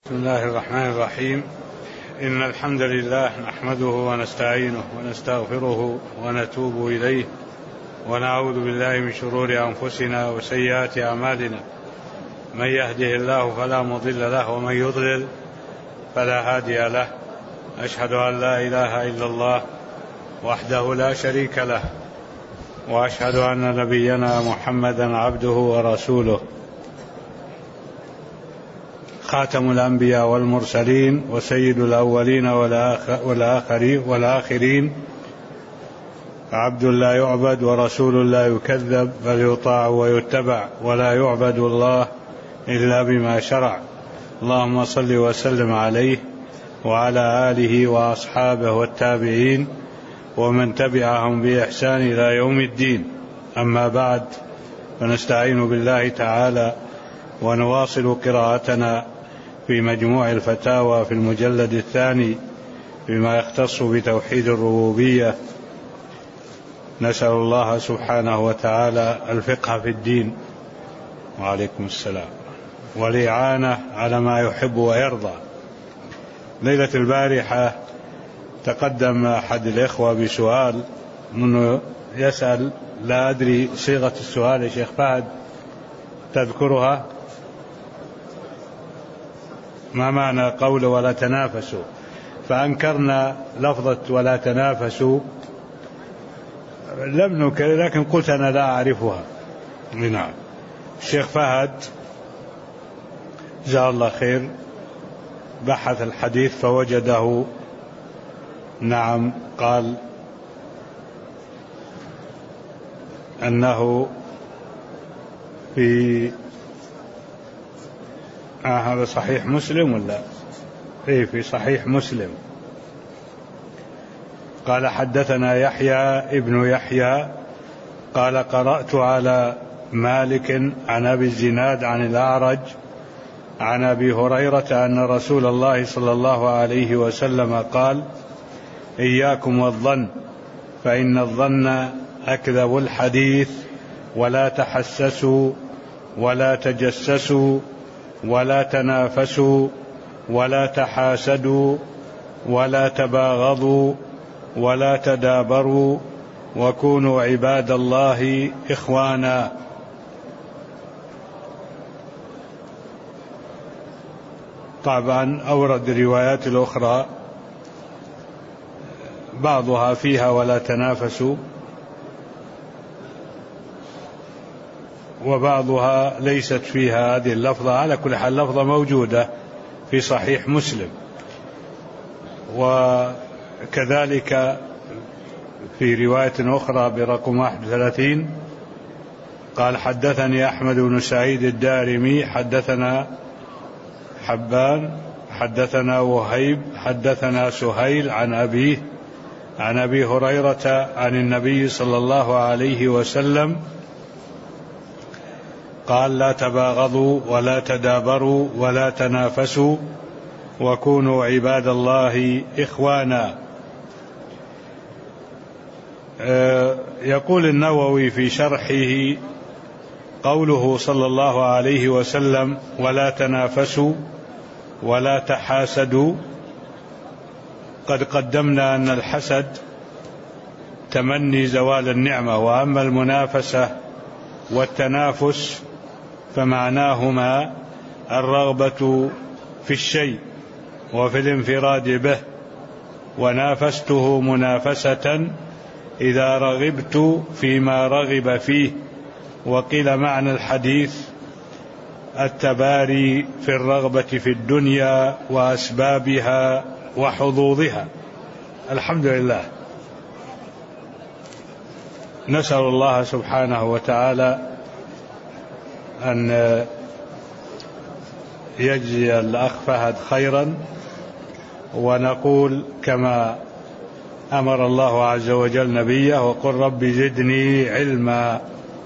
بسم الله الرحمن الرحيم. إن الحمد لله نحمده ونستعينه ونستغفره ونتوب إليه ونعوذ بالله من شرور أنفسنا وسيئات أعمالنا. من يهده الله فلا مضل له ومن يضلل فلا هادي له. أشهد أن لا إله إلا الله وحده لا شريك له، وأشهد أن نبينا محمدا عبده ورسوله، خاتم الأنبياء والمرسلين وسيد الأولين والآخرين، عبد لا يعبد ورسول لا يكذب، بل يطاع ويتبع، ولا يعبد الله إلا بما شرع. اللهم صل وسلم عليه وعلى آله وأصحابه والتابعين ومن تبعهم بإحسان إلى يوم الدين. أما بعد، فنستعين بالله تعالى ونواصل قراءتنا في مجموع الفتاوى في المجلد الثاني بما يختص بتوحيد الربوبية. نسأل الله سبحانه وتعالى الفقه في الدين، وعليكم السلام، والإعانة على ما يحب ويرضى. ليلة البارحة تقدم أحد الإخوة بسؤال، منه يسأل، لا أدري صيغة السؤال يا شيخ فهد تذكرها؟ ما معنى قول ولا تنافسوا؟ فأنكرنا لفظة ولا تنافسوا، لم ننكر، لكن قلت أنا لا أعرفها. نعم. الشيخ فهد جزاه الله خير بحث الحديث فوجده، نعم، قال أنه في هذا صحيح مسلم ولا في صحيح مسلم. قال حدثنا يحيى ابن يحيى قال قرأت على مالك عن أبي الزناد عن الأعرج عن أبي هريرة أن رسول الله صلى الله عليه وسلم قال: إياكم والظن، فإن الظن أكذب الحديث، ولا تحسسوا ولا تجسسوا ولا تنافسوا ولا تحاسدوا ولا تباغضوا ولا تدابروا، وكونوا عباد الله إخوانا. طبعا أورد الروايات الأخرى بعضها فيها ولا تنافسوا، وبعضها ليست فيها هذه اللفظة. على كل حال اللفظة موجودة في صحيح مسلم. وكذلك في رواية أخرى برقم 31 قال: حدثني أحمد بن سعيد الدارمي حدثنا حبان حدثنا وهيب حدثنا سهيل عن أبيه عن أبي هريرة عن النبي صلى الله عليه وسلم قال: لا تباغضوا ولا تدابروا ولا تنافسوا، وكونوا عباد الله إخوانا. يقول النووي في شرحه: قوله صلى الله عليه وسلم ولا تنافسوا ولا تحاسدوا، قد قدمنا أن الحسد تمني زوال النعمة، وأما المنافسة والتنافس فمعناهما الرغبة في الشيء وفي الانفراد به، ونافسته منافسة إذا رغبت فيما رغب فيه. وقيل معنى الحديث التباري في الرغبة في الدنيا وأسبابها وحظوظها. الحمد لله، نسأل الله سبحانه وتعالى أن يجزي الأخ فهد خيرا، ونقول كما أمر الله عز وجل نبيه: وقل رب زدني علما.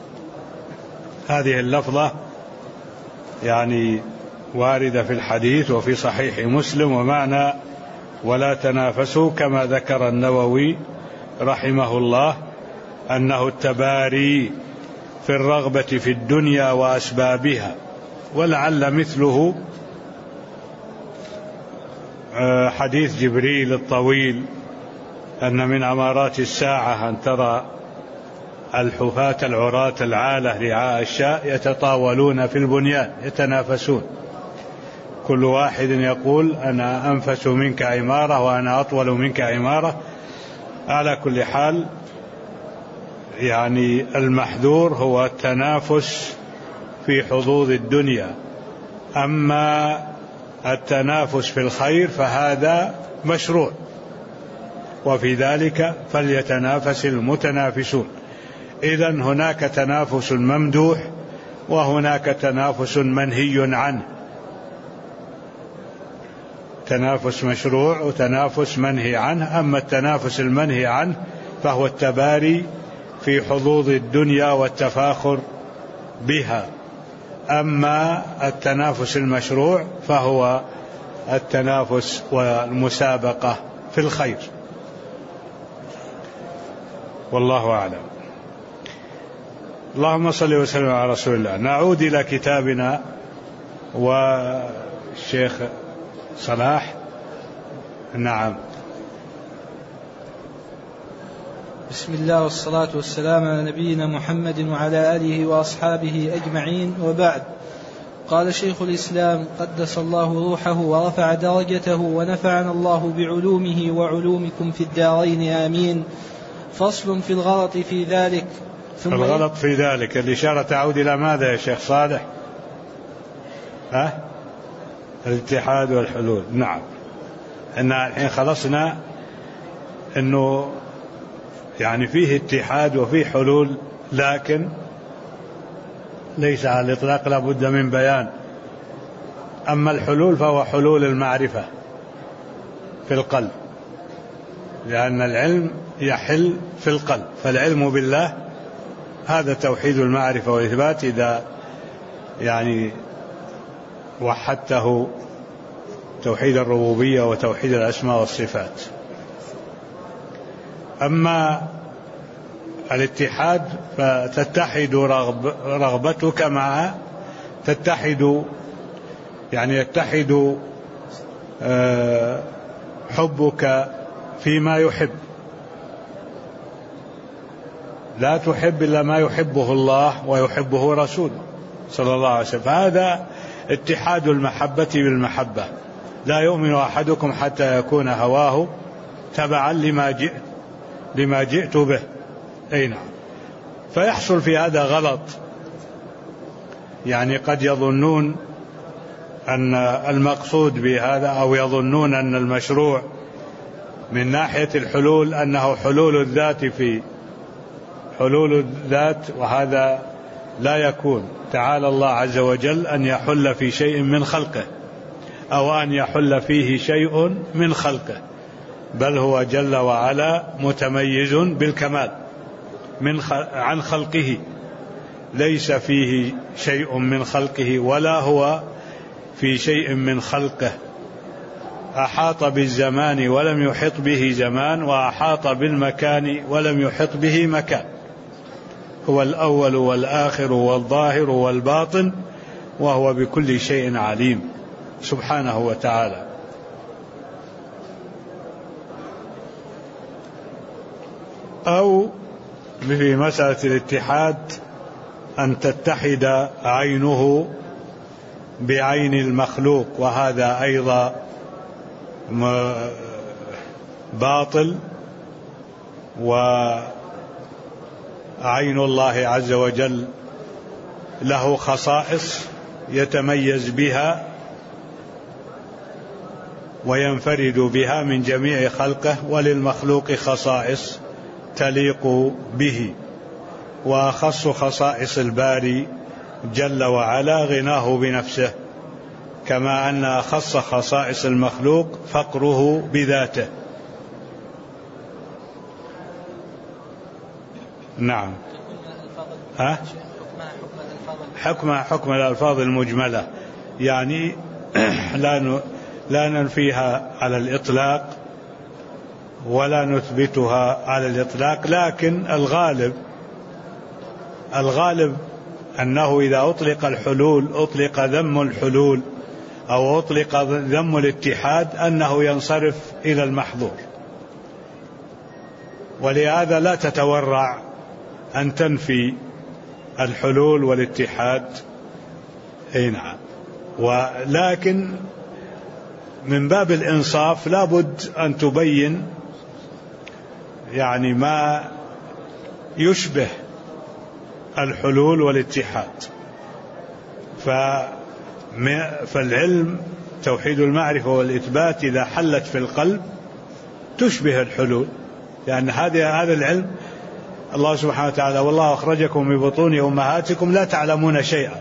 هذه اللفظة يعني واردة في الحديث وفي صحيح مسلم، ومعنى ولا تنافسوا كما ذكر النووي رحمه الله أنه التباري في الرغبة في الدنيا وأسبابها. ولعل مثله حديث جبريل الطويل أن من أمارات الساعة أن ترى الحفاة العراة العالة رعاء الشاء يتطاولون في البنيان يتنافسون، كل واحد يقول أنا أنفس منك عمارة وأنا أطول منك عمارة. على كل حال يعني المحذور هو التنافس في حظوظ الدنيا، أما التنافس في الخير فهذا مشروع، وفي ذلك فليتنافس المتنافسون. إذن هناك تنافس ممدوح وهناك تنافس منهي عنه، تنافس مشروع وتنافس منهي عنه. أما التنافس المنهي عنه فهو التباري في حظوظ الدنيا والتفاخر بها، أما التنافس المشروع فهو التنافس والمسابقة في الخير، والله أعلم. اللهم صل وسلم على رسول الله. نعود إلى كتابنا والشيخ صلاح. نعم. بسم الله والصلاة والسلام على نبينا محمد وعلى آله وأصحابه أجمعين، وبعد. قال شيخ الإسلام قدس الله روحه ورفع درجته ونفعنا الله بعلومه وعلومكم في الدارين آمين. فصل في الغلط في ذلك. الغلط في ذلك الإشارة تعود إلى ماذا يا شيخ صالح؟ الاتحاد والحلول. نعم، إن الحين خلصنا أنه يعني فيه اتحاد وفيه حلول، لكن ليس على الإطلاق، لا بد من بيان. أما الحلول فهو حلول المعرفة في القلب، لأن العلم يحل في القلب، فالعلم بالله هذا توحيد المعرفة والإثبات إذا يعني وحدته توحيد الربوبية وتوحيد الأسماء والصفات. أما الاتحاد فتتحد رغبتك مع تتحد، يعني يتحد حبك فيما يحب، لا تحب إلا ما يحبه الله ويحبه رسوله صلى الله عليه وسلم، فهذا اتحاد المحبة بالمحبة. لا يؤمن أحدكم حتى يكون هواه تبعا لما جئت به. أي نعم. فيحصل في هذا غلط، يعني قد يظنون أن المقصود بهذا أو يظنون أن المشروع من ناحية الحلول أنه حلول الذات في حلول الذات، وهذا لا يكون. تعالى الله عز وجل أن يحل في شيء من خلقه أو أن يحل فيه شيء من خلقه، بل هو جل وعلا متميز بالكمال عن خلقه، ليس فيه شيء من خلقه ولا هو في شيء من خلقه. أحاط بالزمان ولم يحط به زمان، وأحاط بالمكان ولم يحط به مكان. هو الأول والآخر والظاهر والباطن، وهو بكل شيء عليم سبحانه وتعالى. أو في مسألة الاتحاد أن تتحد عينه بعين المخلوق، وهذا أيضا باطل. وعين الله عز وجل له خصائص يتميز بها وينفرد بها من جميع خلقه، وللمخلوق خصائص تليق به، وأخص خصائص الباري جل وعلا غناه بنفسه، كما أن أخص خصائص المخلوق فقره بذاته. نعم. حكم الألفاظ المجملة، يعني لا ننفيها على الإطلاق ولا نثبتها على الإطلاق، لكن الغالب أنه إذا أطلق الحلول أطلق ذم الحلول أو أطلق ذم الاتحاد أنه ينصرف إلى المحظور، ولهذا لا تتورع أن تنفي الحلول والاتحاد. نعم، ولكن من باب الإنصاف لا بد أن تبين يعني ما يشبه الحلول والاتحاد. فالعلم توحيد المعرفة والإثبات إذا حلت في القلب تشبه الحلول، لأن هذا العلم الله سبحانه وتعالى والله أخرجكم من بطون أمهاتكم لا تعلمون شيئا.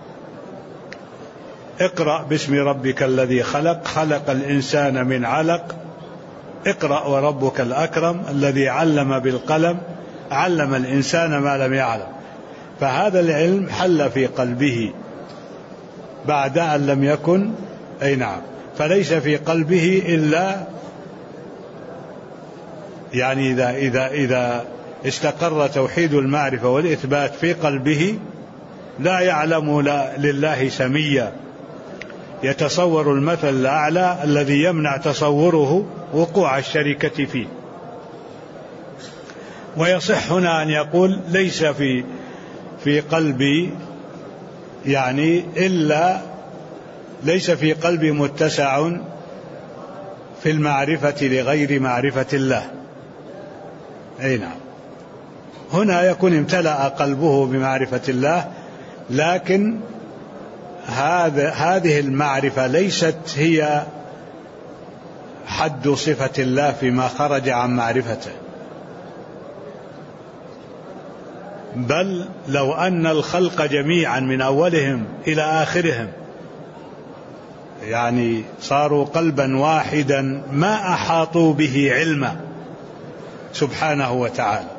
اقرأ باسم ربك الذي خلق، خلق الإنسان من علق، اقرأ وربك الأكرم الذي علم بالقلم، علم الإنسان ما لم يعلم. فهذا العلم حل في قلبه بعد أن لم يكن نعم، فليس في قلبه إلا يعني إذا استقر توحيد المعرفة والإثبات في قلبه لا يعلم لله سميا، يتصور المثل الأعلى الذي يمنع تصوره وقوع الشركة فيه. ويصح هنا أن يقول ليس في قلبي يعني إلا ليس في قلبي متسع في المعرفة لغير معرفة الله. أي نعم، هنا يكون امتلأ قلبه بمعرفة الله، لكن هذه المعرفة ليست هي حد صفة الله فيما خرج عن معرفته، بل لو أن الخلق جميعا من أولهم إلى آخرهم يعني صاروا قلبا واحدا ما أحاطوا به علما سبحانه وتعالى،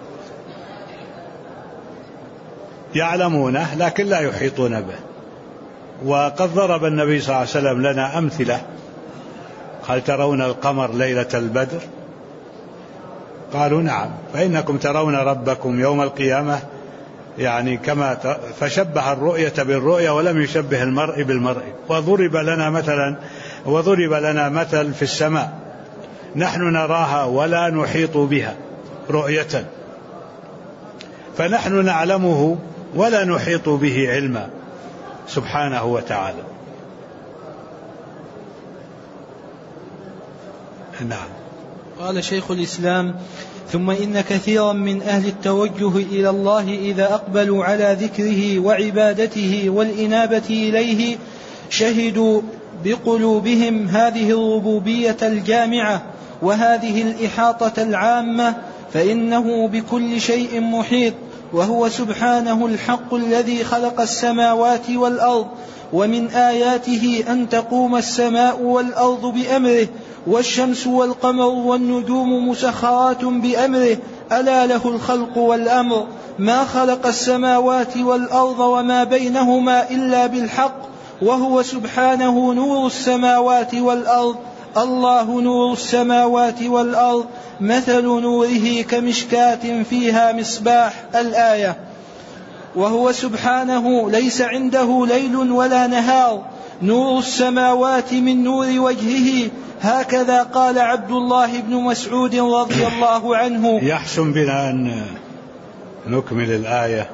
يعلمونه لكن لا يحيطون به. وقد ضرب النبي صلى الله عليه وسلم لنا أمثلة، هل ترون القمر ليلة البدر؟ قالوا نعم، فإنكم ترون ربكم يوم القيامة يعني كما فشبه الرؤية بالرؤية ولم يشبه المرء بالمرء. وضرب لنا مثل في السماء نحن نراها ولا نحيط بها رؤية، فنحن نعلمه ولا نحيط به علما سبحانه وتعالى. نعم. قال شيخ الإسلام: ثم إن كثيرا من أهل التوجه إلى الله إذا أقبلوا على ذكره وعبادته والإنابة إليه شهدوا بقلوبهم هذه الربوبية الجامعة وهذه الإحاطة العامة، فإنه بكل شيء محيط، وهو سبحانه الحق الذي خلق السماوات والأرض، ومن آياته أن تقوم السماء والأرض بأمره، والشمس والقمر والنجوم مسخرات بأمره، ألا له الخلق والأمر، ما خلق السماوات والأرض وما بينهما إلا بالحق، وهو سبحانه نور السماوات والأرض، الله نور السماوات والأرض، مثل نوره كمشكاة فيها مصباح، الآية. وهو سبحانه ليس عنده ليل ولا نهار، نور السماوات من نور وجهه، هكذا قال عبد الله بن مسعود رضي الله عنه. يحسن بنا أن نكمل الآية.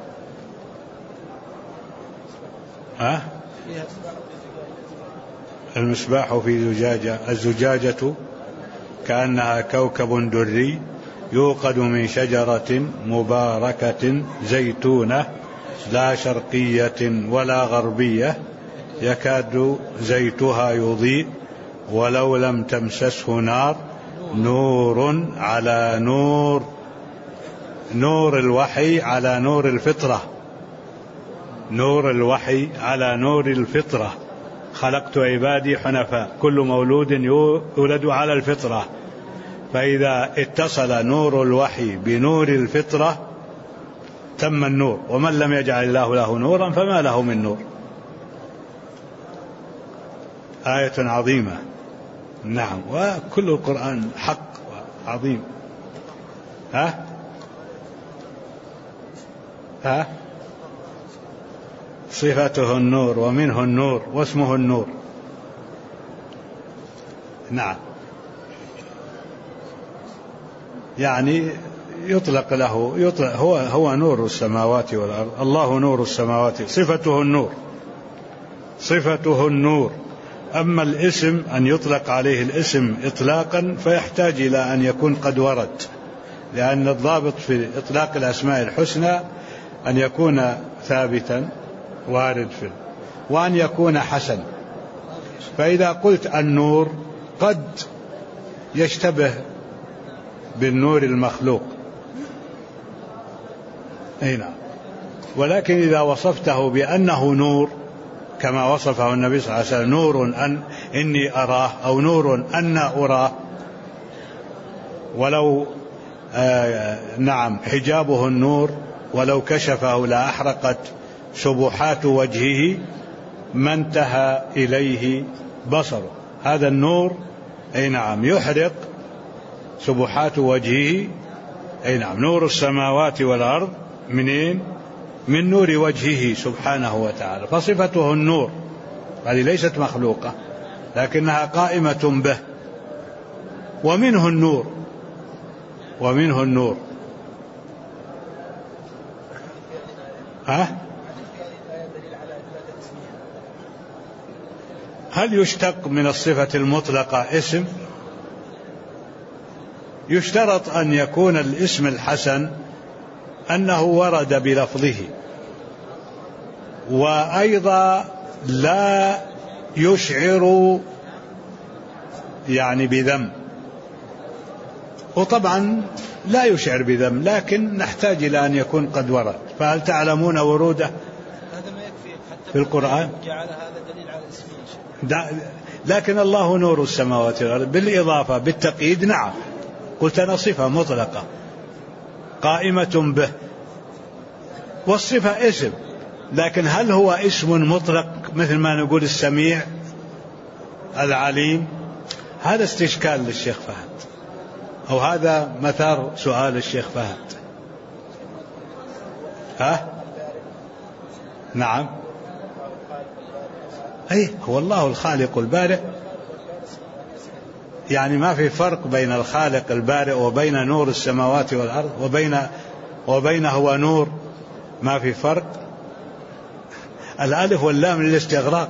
المصباح في زجاجة، الزجاجة كأنها كوكب دري يوقد من شجرة مباركة زيتونة لا شرقية ولا غربية يكاد زيتها يضيء ولو لم تمسسه نار، نور على نور، نور الوحي على نور الفطرة، نور الوحي على نور الفطرة، خلقت عبادي حنفاء، كل مولود يولد على الفطرة. فإذا اتصل نور الوحي بنور الفطرة تم النور، ومن لم يجعل الله له نورا فما له من نور. آية عظيمة. نعم، وكل القرآن حق عظيم. صفته النور ومنه النور واسمه النور. نعم، يعني يطلق له هو نور السماوات والأرض. الله نور السماوات، صفته النور، صفته النور. أما الاسم أن يطلق عليه الاسم إطلاقا فيحتاج إلى أن يكون قد ورد، لأن الضابط في إطلاق الأسماء الحسنى أن يكون ثابتا وارد فيه، وأن يكون حسن. فإذا قلت النور قد يشتبه بالنور المخلوق، أي نعم، ولكن إذا وصفته بأنه نور كما وصفه النبي صلى الله عليه وسلم، نور إني أراه، أو نور أنا أراه، ولو نعم حجابه النور، ولو كشفه لأحرقت سبحات وجهه ما انتهى إليه بصره. هذا النور أي نعم يحرق سبحات وجهه، أي نعم، نور السماوات والأرض منين؟ من نور وجهه سبحانه وتعالى. فصفته النور، هذه ليست مخلوقة لكنها قائمة به، ومنه النور، ومنه النور. هل يشتق من الصفة المطلقة اسم؟ يشترط أن يكون الاسم الحسن أنه ورد بلفظه، وأيضا لا يشعر يعني بذم، وطبعا لا يشعر بذم، لكن نحتاج إلى أن يكون قد ورد. فهل تعلمون وروده هذا ما يكفي حتى في القرآن؟ جعل هذا دليل على اسمه. لكن الله نور السماوات والأرض بالإضافة بالتقييد، نعم، قلت أنا صفة مطلقة قائمة به، والصفة اسم، لكن هل هو اسم مطلق مثل ما نقول السميع العليم؟ هذا استشكال للشيخ فهد، أو هذا مثار سؤال الشيخ فهد. نعم، أي هو الله الخالق البارئ، يعني ما في فرق بين الخالق البارئ وبين نور السماوات والأرض وبينه ونور، ما في فرق. الألف واللام للاستغراق،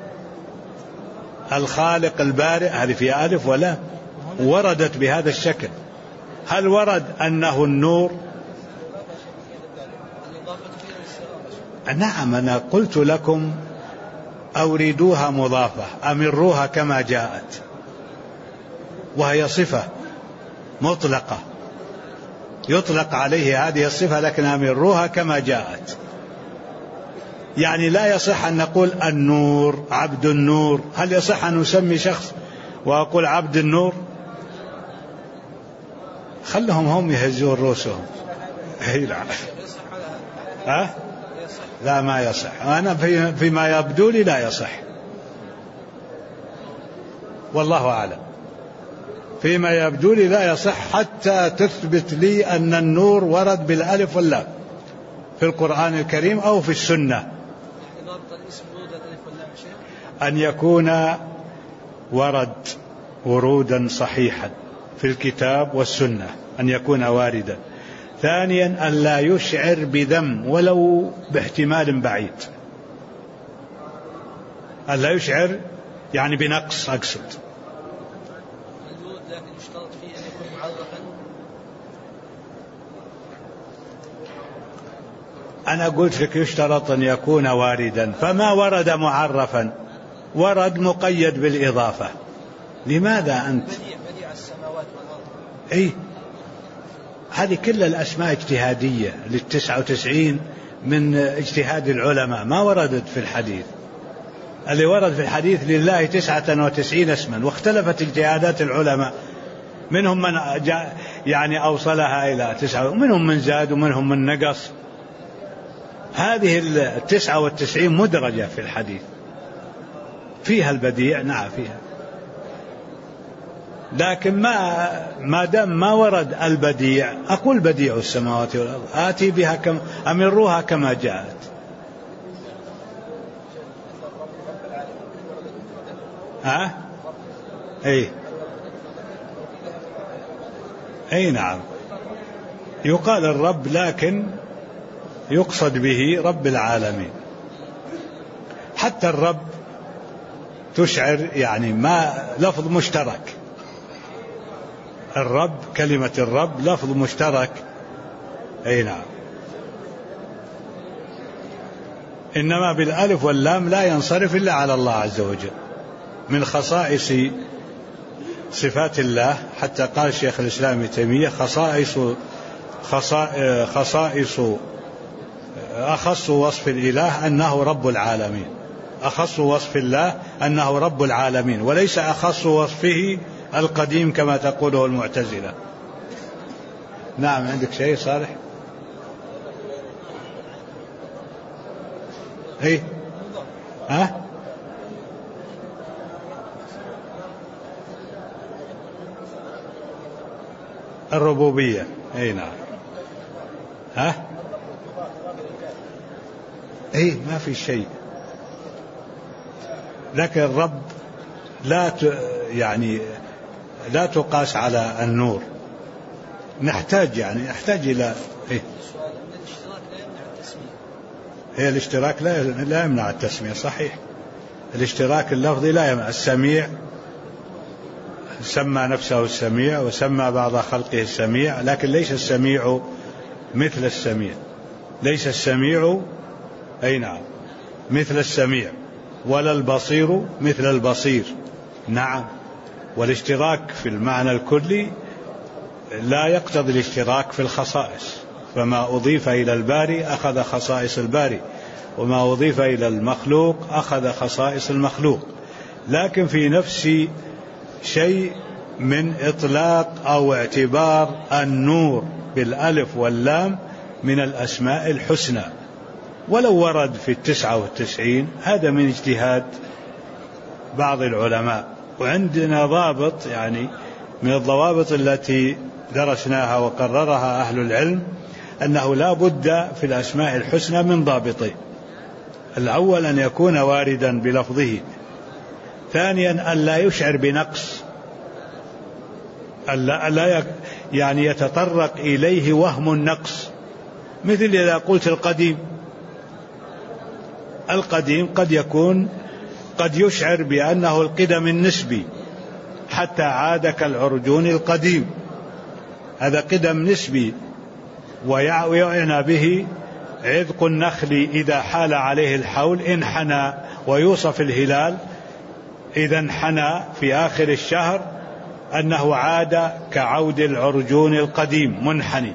الخالق البارئ هذه فيها ألف ولام، وردت بهذا الشكل. هل ورد أنه النور؟ نعم، أنا قلت لكم أوردوها مضافة، أمروها كما جاءت، وهي صفة مطلقة يطلق عليه هذه الصفة، لكن أمروها كما جاءت. يعني لا يصح أن نقول النور، عبد النور. هل يصح أن نسمي شخص وأقول عبد النور؟ خلهم هم يهزون رؤوسهم. لا، ما يصح. أنا فيما يبدو لي لا يصح، والله أعلم. فيما يبدو لي لا يصح حتى تثبت لي أن النور ورد بالألف واللام في القرآن الكريم أو في السنة. أن يكون ورد ورودا صحيحا في الكتاب والسنة، أن يكون واردا. ثانيا أن لا يشعر بذم ولو باحتمال بعيد، أن لا يشعر يعني بنقص، أقصد. لكن يشترط فيه أن يكون معرفا. أنا قلت لك يشترط أن يكون واردا، فما ورد معرفا، ورد مقيد بالإضافة. لماذا أنت بديع السماوات والأرض؟ أي هذه كل الأسماء اجتهادية، 99 من اجتهاد العلماء، ما وردت في الحديث. اللي ورد في الحديث لله 99 اسما، واختلفت اجتهادات العلماء، منهم من يعني أوصلها إلى 9، ومنهم من زاد ومنهم من نقص. هذه 99 مدرجة في الحديث، فيها البديع، نعم فيها، لكن ما دام ما ورد البديع، أقول بديع السماوات والأرض، آتي بها أمروها كما جاءت. أي أي نعم، يقال الرب لكن يقصد به رب العالمين. حتى الرب تشعر يعني ما لفظ مشترك، الرب كلمة الرب لفظ مشترك. أي نعم. إنما بالألف واللام لا ينصرف إلا على الله عز وجل، من خصائص صفات الله. حتى قال شيخ الإسلام ابن تيمية خصائص أخص وصف الإله أنه رب العالمين، أخص وصف الله أنه رب العالمين، وليس أخص وصفه القديم كما تقوله المعتزلة. نعم، عندك شيء صالح؟ ايه ها الربوبية. اي نعم. ها ايه ما في شيء، لكن الرب يعني لا تقاس على النور. نحتاج إلى إيه الاشتراك لا يمنع التسمية. صحيح، الاشتراك اللفظي لا يمنع. السميع سمى نفسه السميع وسمى بعض خلقه السميع، لكن ليس السميع مثل السميع، ليس السميع أي نعم مثل السميع، ولا البصير مثل البصير. نعم، والاشتراك في المعنى الكلي لا يقتضي الاشتراك في الخصائص، فما أضيف إلى الباري أخذ خصائص الباري، وما أضيف إلى المخلوق أخذ خصائص المخلوق. لكن في نفس شيء من إطلاق أو اعتبار النور بالألف واللام من الأسماء الحسنى، ولو ورد في 99 هذا من اجتهاد بعض العلماء. وعندنا ضابط يعني من الضوابط التي درسناها وقررها أهل العلم، أنه لا بد في الأسماء الحسنى من ضابطين: الأول أن يكون واردا بلفظه، ثانيا أن لا يشعر بنقص، ألا يعني يتطرق إليه وهم النقص. مثل إذا قلت القديم قد يشعر بأنه القدم النسبي، حتى عاد كالعرجون القديم، هذا قدم نسبي، ويعنى به عذق النخل إذا حال عليه الحول انحنى، ويوصف الهلال إذا انحنى في آخر الشهر أنه عاد كعود العرجون القديم منحني.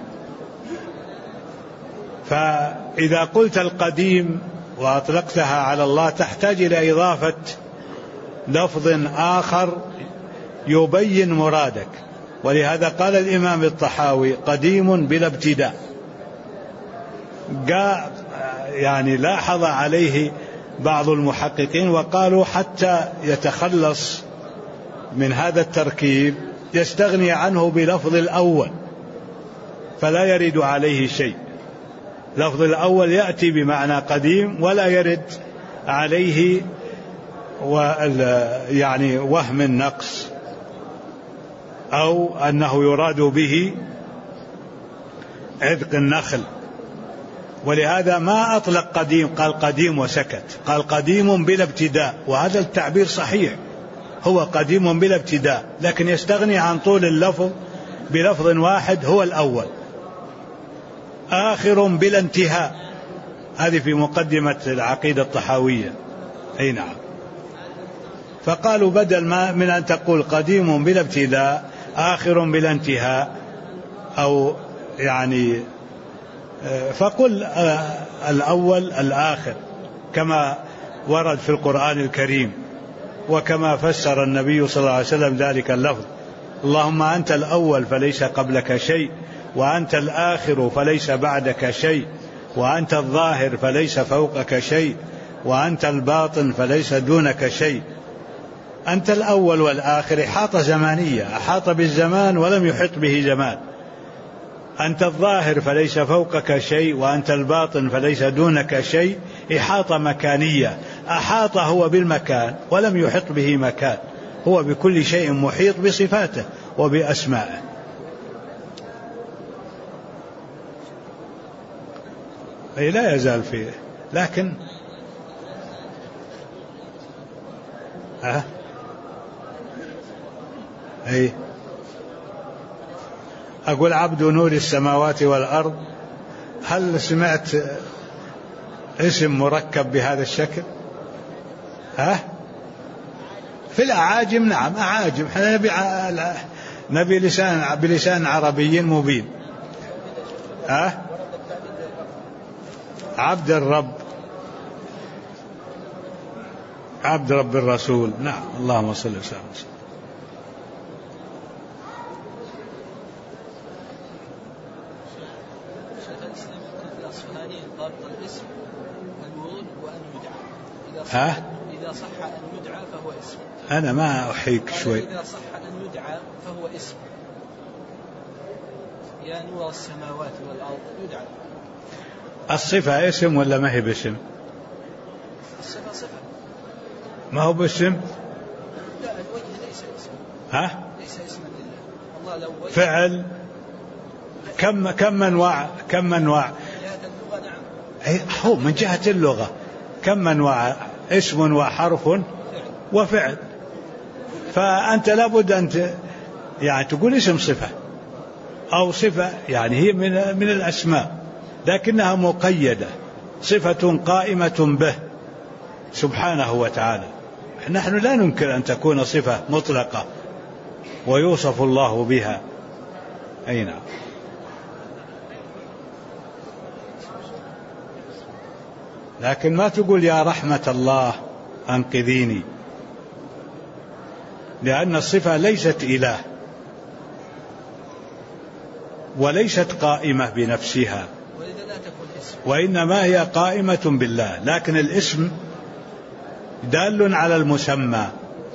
فإذا قلت القديم وأطلقتها على الله تحتاج إلى إضافة لفظ آخر يبين مرادك. ولهذا قال الإمام الطحاوي: قديم بلا ابتداء. يعني لاحظ عليه بعض المحققين وقالوا حتى يتخلص من هذا التركيب يستغني عنه بلفظ الأول فلا يرد عليه شيء. لفظ الأول يأتي بمعنى قديم ولا يرد عليه يعني وهم النقص، أو أنه يراد به عذق النخل. ولهذا ما أطلق قديم، قال قديم وسكت، قال قديم بلا ابتداء، وهذا التعبير صحيح، هو قديم بلا ابتداء، لكن يستغني عن طول اللفظ بلفظ واحد هو الأول. آخر بلا انتهاء، هذه في مقدمة العقيدة الطحاوية. أي نعم. فقالوا بدل ما من أن تقول قديم بلا ابتداء آخر بلا انتهاء، أو يعني فقل الأول الآخر كما ورد في القرآن الكريم، وكما فسر النبي صلى الله عليه وسلم ذلك اللفظ: اللهم أنت الأول فليس قبلك شيء، وأنت الآخر فليس بعدك شيء، وأنت الظاهر فليس فوقك شيء، وأنت الباطن فليس دونك شيء. أنت الأول والآخر إحاطة زمانية، أحاط بالزمان ولم يحط به زمان. أنت الظاهر فليس فوقك شيء، وأنت الباطن فليس دونك شيء، إحاطة مكانية، أحاط هو بالمكان ولم يحط به مكان، هو بكل شيء محيط بصفاته وبأسمائه. أي لا يزال فيه، لكن أي أقول عبد نور السماوات والأرض. هل سمعت اسم مركب بهذا الشكل؟ في الأعاجم نعم، أعاجم، احنا نبي بلسان عربي مبين. عبد الرب، عبد رب الرسول، نعم. اللهم صل وسلم. إذا صح أن يدعى فهو اسم. أنا ما أحيك شوي. إذا صح أن يدعى فهو اسم، يا نور السماوات والأرض يدعى. الصفة اسم ولا ما هي باسم؟ الصفة صفة، ما هو باسم. لا، الوجه ليس اسم. ليس اسما لله. الله لو وجه فعل. كم أنواع جهة اللغة. نعم. هو من جهة اللغة كم أنواع؟ اسم وحرف وفعل. فأنت لابد أن يعني تقول اسم صفة أو صفة، يعني هي من الأسماء لكنها مقيدة، صفة قائمة به سبحانه وتعالى. نحن لا ننكر أن تكون صفة مطلقة ويوصف الله بها. أي نعم. لكن ما تقول يا رحمة الله أنقذيني، لأن الصفة ليست إله وليست قائمة بنفسها، وإنما هي قائمة بالله. لكن الاسم دال على المسمى،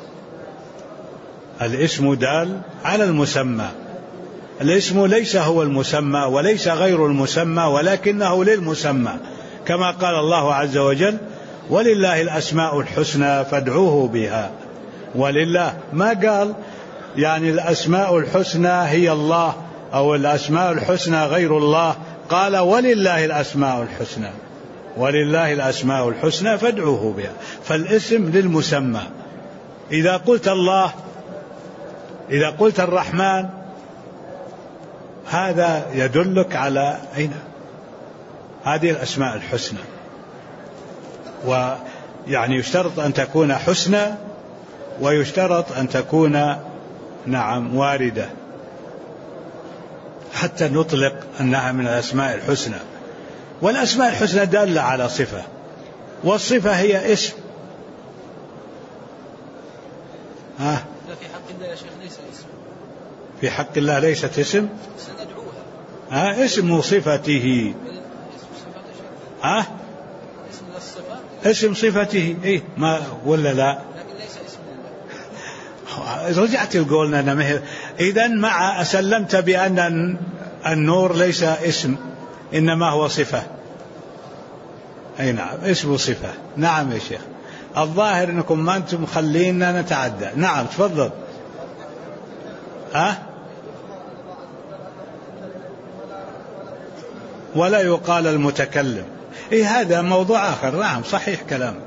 الاسم دال على المسمى. الاسم ليس هو المسمى وليس غير المسمى، ولكنه للمسمى، كما قال الله عز وجل ولله الأسماء الحسنى فادعوه بها. ولله ما قال يعني الأسماء الحسنى هي الله أو الأسماء الحسنى غير الله، قال ولله الأسماء الحسنى، ولله الأسماء الحسنى فادعوه بها. فالاسم للمسمى. إذا قلت الله، إذا قلت الرحمن، هذا يدلك على أين هذه الأسماء الحسنى. ويعني يشترط أن تكون حسنى، ويشترط أن تكون نعم واردة حتى نطلق أنها من الأسماء الحسنى. والأسماء الحسنى دالة على صفة، والصفة هي اسم. في حق الله يا شيخ ليس اسم. في حق الله ليست اسم. سندعوها اسم صفته. اسم الصفة، اسم صفته. إيه ما ولا لا؟ لكن ليس اسم الله. رجعت لقولنا أنا مهر. إذن مع أسلمت بأن النور ليس اسم، إنما هو صفة. أي نعم، اسم صفة. نعم يا شيخ، الظاهر أنكم ما أنتم مخلينا نتعدى. نعم تفضل. ولا يقال المتكلم. هذا موضوع آخر. نعم صحيح كلامك.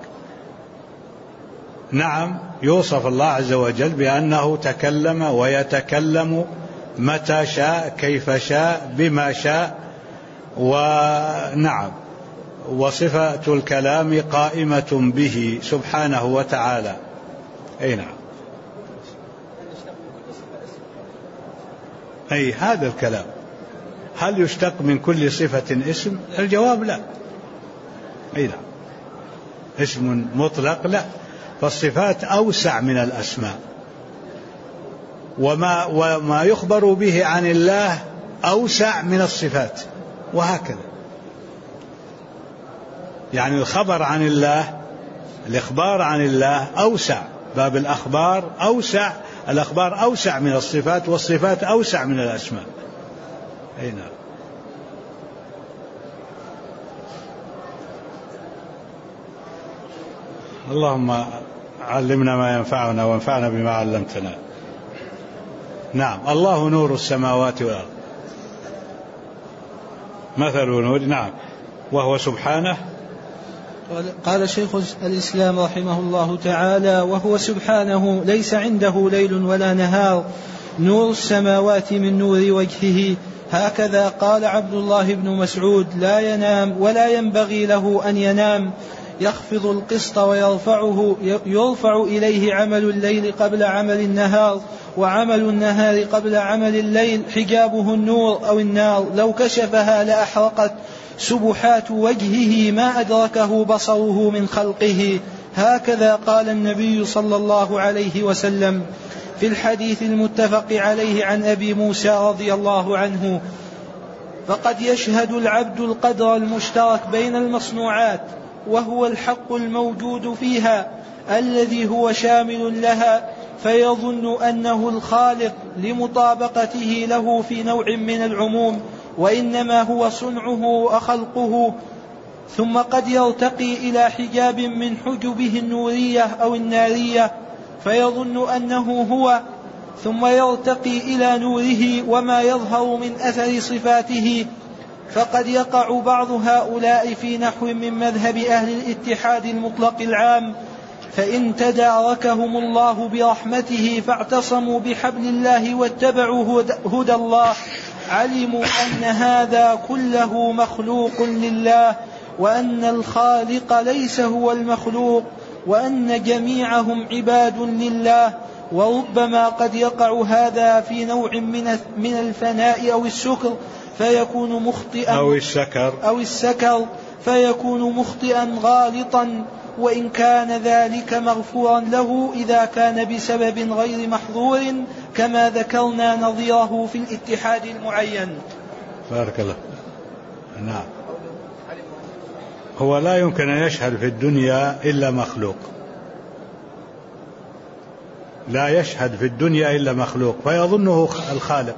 نعم يوصف الله عز وجل بأنه تكلم ويتكلم متى شاء كيف شاء بما شاء. ونعم، وصفة الكلام قائمة به سبحانه وتعالى. أي نعم. أي هذا الكلام. هل يشتق من كل صفة اسم؟ الجواب لا. أي نعم، اسم مطلق لا. فالصفات أوسع من الأسماء، وما يخبر به عن الله أوسع من الصفات، وهكذا. يعني الخبر عن الله، الإخبار عن الله أوسع، باب الأخبار أوسع، الأخبار أوسع من الصفات، والصفات أوسع من الأسماء. أي نعم. اللهم علمنا ما ينفعنا وانفعنا بما علمتنا. نعم. الله نور السماوات والأرض، مثل نور. نعم. وهو سبحانه. قال شيخ الإسلام رحمه الله تعالى: وهو سبحانه ليس عنده ليل ولا نهار، نور السماوات من نور وجهه. هكذا قال عبد الله بن مسعود: لا ينام ولا ينبغي له أن ينام، يخفض القسط ويرفعه، يرفع إليه عمل الليل قبل عمل النهار، وعمل النهار قبل عمل الليل، حجابه النور أو النار، لو كشفها لأحرقت سبحات وجهه ما أدركه بصره من خلقه. هكذا قال النبي صلى الله عليه وسلم في الحديث المتفق عليه عن أبي موسى رضي الله عنه: فقد يشهد العبد القدر المشترك بين المصنوعات، وهو الحق الموجود فيها الذي هو شامل لها، فيظن أنه الخالق لمطابقته له في نوع من العموم، وإنما هو صنعه وخلقه. ثم قد يرتقي إلى حجاب من حجبه النورية أو النارية فيظن أنه هو، ثم يرتقي إلى نوره وما يظهر من أثر صفاته. فقد يقع بعض هؤلاء في نحو من مذهب أهل الاتحاد المطلق العام، فإن تداركهم الله برحمته فاعتصموا بحبل الله واتبعوا هدى الله، علموا أن هذا كله مخلوق لله، وأن الخالق ليس هو المخلوق، وأن جميعهم عباد لله. وربما قد يقع هذا في نوع من الفناء أو السكر فيكون مخطئا أو السكر فيكون مخطئا غالطا، وإن كان ذلك مغفورا له إذا كان بسبب غير محظور، كما ذكرنا نظيره في الاتحاد المعين. بارك الله. نعم، هو لا يمكن أن يشهد في الدنيا إلا مخلوق، لا يشهد في الدنيا إلا مخلوق فيظنه الخالق.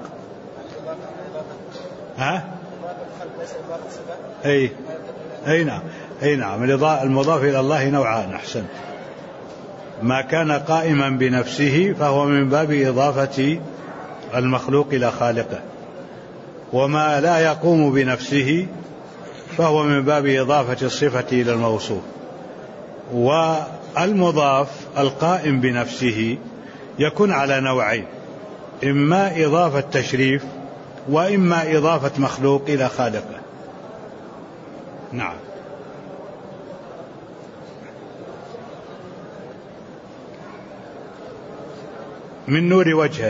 أي نعم، المضاف إلى الله نوعان. أحسن، ما كان قائما بنفسه فهو من باب إضافة المخلوق إلى خالقه، وما لا يقوم بنفسه فهو من باب إضافة الصفة إلى الموصوف. والمضاف القائم بنفسه يكون على نوعين: إما إضافة تشريف، وإما إضافة مخلوق إلى خالقه. نعم. من نور وجهه،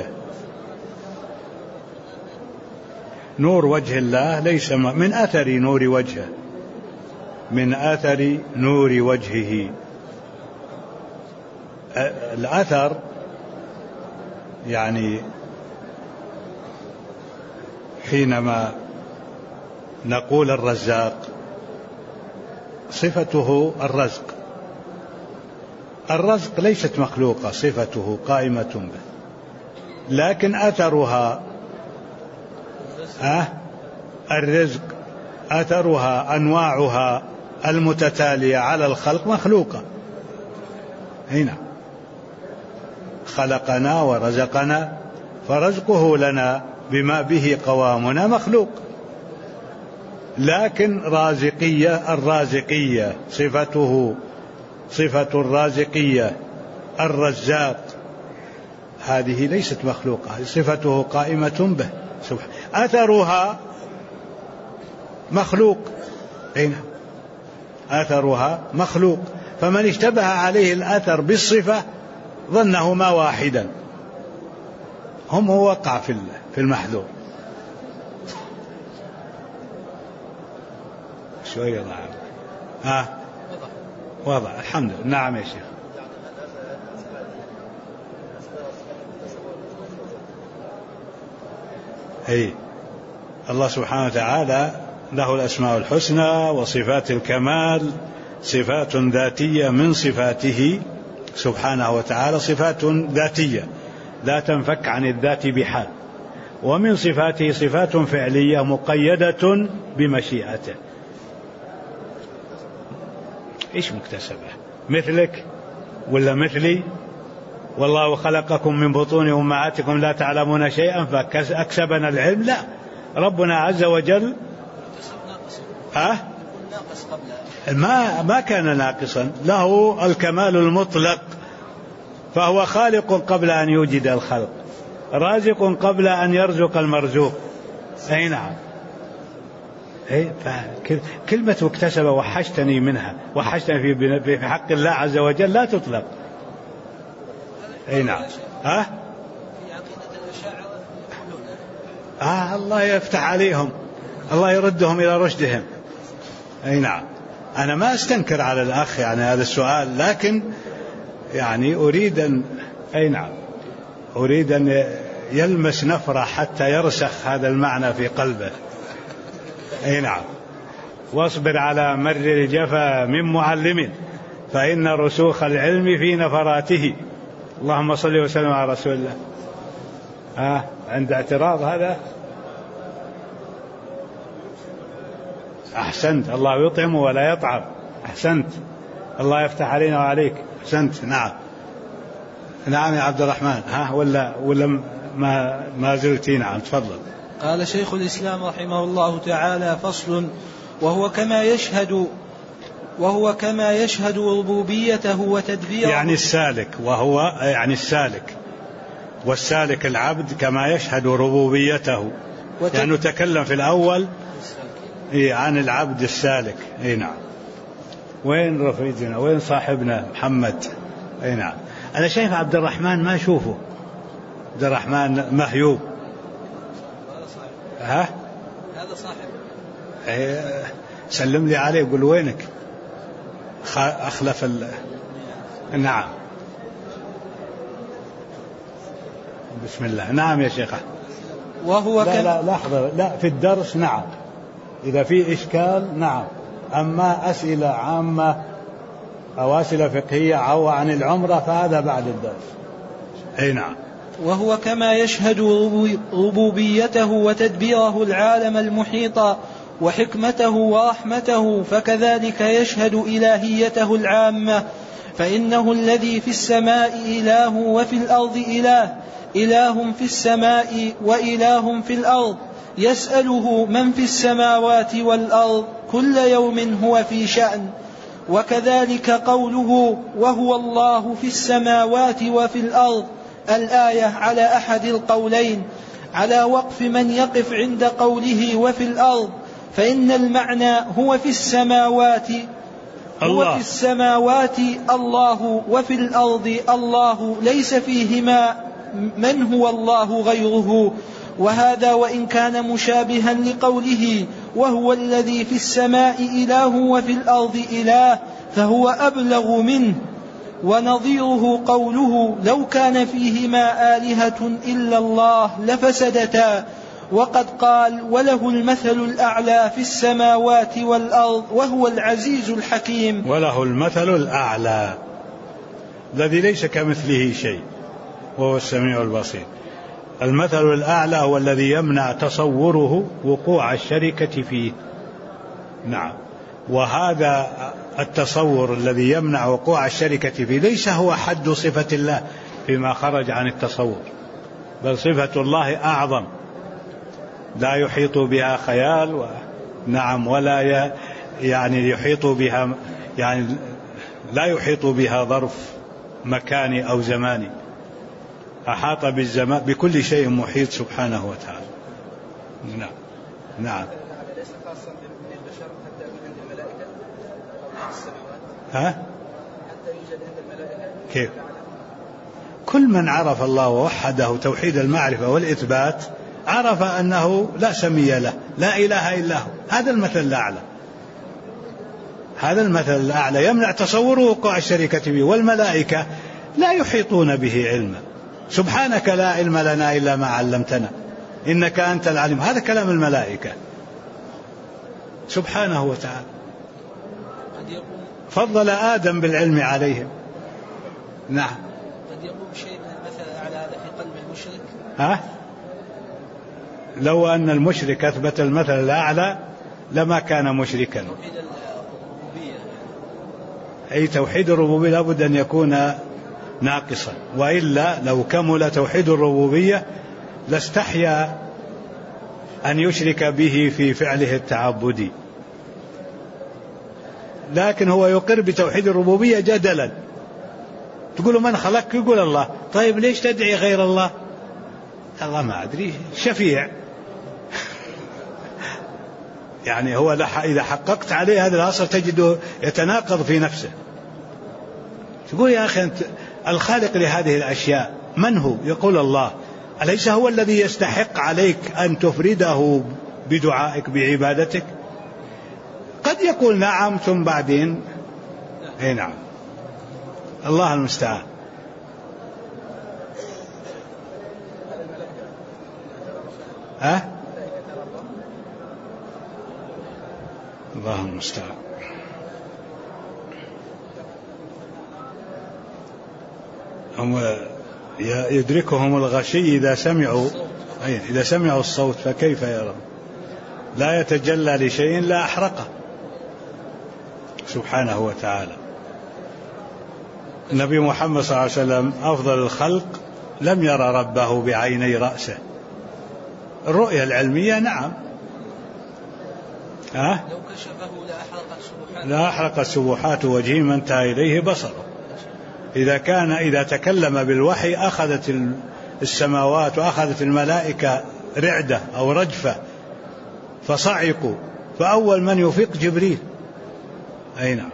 نور وجه الله ليس من أثر نور وجهه، من أثر نور وجهه. الأثر يعني حينما نقول الرزاق صفته الرزق، الرزق ليست مخلوقة، صفته قائمة به، لكن أثرها الرزق، أثرها أنواعها المتتالية على الخلق مخلوقة. هنا خلقنا ورزقنا، فرزقه لنا بما به قوامنا مخلوق، لكن الرازقية صفته صفة الرازقية، الرزاق، هذه ليست مخلوقة، صفته قائمة به سبحانه، أثرها مخلوق. أثرها مخلوق، فمن اشتبه عليه الأثر بالصفة ظنهما واحدا، هو وقع في المحذور. شوية ضعف. وضع الحمد لله. نعم يا شيخ. الله سبحانه وتعالى له الأسماء الحسنى وصفات الكمال، صفات ذاتية من صفاته سبحانه وتعالى، صفات ذاتية لا تنفك عن الذات بحال، ومن صفاته صفات فعلية مقيدة بمشيئته. إيش مكتسبة؟ مثلك ولا مثلي؟ والله خلقكم من بطون أمهاتكم لا تعلمون شيئا فأكسبنا العلم. لا، ربنا عز وجل ناقص قبل، ما كان ناقصا، له الكمال المطلق، فهو خالق قبل أن يوجد الخلق، رازق قبل أن يرزق المرزوق. أي نعم. كلمة اكتسب وحشتني منها، وحشتني في حق الله عز وجل لا تطلق. أي نعم. الله يفتح عليهم، الله يردهم إلى رشدهم. أي نعم. أنا ما أستنكر على الأخ يعني هذا السؤال، لكن يعني أريد أن يلمس نفره حتى يرسخ هذا المعنى في قلبه. أي نعم. واصبر على مر الجفا من معلم فإن رسوخ العلم في نفراته. اللهم صل وسلم على رسول الله. عند اعتراض هذا؟ أحسنت. الله يطعم ولا يطعم. أحسنت. الله يفتح علينا وعليك. أحسنت. نعم. نعم يا عبد الرحمن. ولا ما زلتي؟ نعم تفضل. قال شيخ الإسلام رحمه الله تعالى: فصل: وهو كما يشهد ربوبيته وتدبيره. يعني السالك، وهو يعني السالك، والسالك العبد كما يشهد ربوبيته. يعني تكلم في الأول عن العبد السالك. أي نعم. وين رفيقنا؟ وين صاحبنا محمد؟ أي نعم. أنا شايف عبد الرحمن ما أشوفه. عبد الرحمن مهيوب. هذا صاحب. سلم لي عليه وقول وينك. أخلف نعم. بسم الله. نعم يا شيخ. وهو لا لحظة. لا في الدرس نعم، إذا في إشكال نعم، أما أسئلة عامة أو أسئلة فقهية أو عن العمرة فهذا بعد الدرس. أي نعم. وهو كما يشهد ربوبيته وتدبيره العالم المحيط وحكمته ورحمته، فكذلك يشهد إلهيته العامة، فإنه الذي في السماء إله وفي الأرض إله في السماء وإله في الأرض، يسأله من في السماوات والأرض كل يوم هو في شأن. وكذلك قوله: وهو الله في السماوات وفي الأرض، الآية على أحد القولين، على وقف من يقف عند قوله وفي الأرض، فإن المعنى هو في السماوات الله، وفي الأرض الله، ليس فيهما من هو الله غيره. وهذا وإن كان مشابها لقوله: وهو الذي في السماء إله وفي الأرض إله، فهو أبلغ منه. ونظيره قوله: لو كان فيهما آلهة إلا الله لفسدتا. وقد قال: وله المثل الأعلى في السماوات والأرض وهو العزيز الحكيم. وله المثل الأعلى الذي ليس كمثله شيء وهو السميع البصير. المثل الأعلى هو الذي يمنع تصوره وقوع الشركة فيه. نعم. وهذا التصور الذي يمنع وقوع الشركة فيه ليس هو حد صفة الله فيما خرج عن التصور، بل صفة الله أعظم، لا يحيط بها خيال نعم، ولا يعني يحيط بها، يعني لا يحيط بها ظرف مكاني أو زماني. أحاط بالزمان بكل شيء محيط سبحانه وتعالى. نعم. نعم. ليس خاصا بالبشر حتى يوجد عند الملائكة السماوات. حتى يوجد عند الملائكة. كيف؟ كل من عرف الله ووحده توحيد المعرفة والإثبات عرف أنه لا سمي له، لا إله إلا هو. هذا المثل الأعلى، هذا المثل الأعلى يمنع تصوره وقوع الشركة به. والملائكة لا يحيطون به علما. سبحانك لا علم لنا إلا ما علمتنا إنك أنت العليم. هذا كلام الملائكة سبحانه وتعالى. فضل آدم بالعلم عليهم. نعم. قد يقوم شيء من المثل الأعلى هذا في قلب المشرك. لو أن المشرك أثبت المثل الأعلى لما كان مشركا. أي توحيد الربوبية لابد أن يكون ناقصا، وإلا لو كمل توحيد الربوبية لاستحيا أن يشرك به في فعله التعبدي. لكن هو يقر بتوحيد الربوبية جدلا. تقول من خلقك؟ يقول الله. طيب ليش تدعي غير الله؟ الله ما أدري، شفيع. يعني هو إذا حققت عليه هذا الأصل تجده يتناقض في نفسه. تقول يا أخي أنت الخالق لهذه الأشياء من هو؟ يقول الله. أليس هو الذي يستحق عليك أن تفرده بدعائك بعبادتك؟ قد يقول نعم ثم بعدين أي نعم. الله المستعان. الله المستعان. هم يدركهم الغشي إذا سمعوا الصوت فكيف يرون. لا يتجلى لشيء لا أحرقه سبحانه وتعالى. النبي محمد صلى الله عليه وسلم أفضل الخلق لم يرى ربه بعيني رأسه. الرؤية العلمية نعم لو كشفه لأحرقت سبحات وجهه ما انتهى إليه بصره. إذا تكلم بالوحي أخذت السماوات وأخذت الملائكة رعدة أو رجفة فصعقوا، فأول من يفيق جبريل. أي نعم.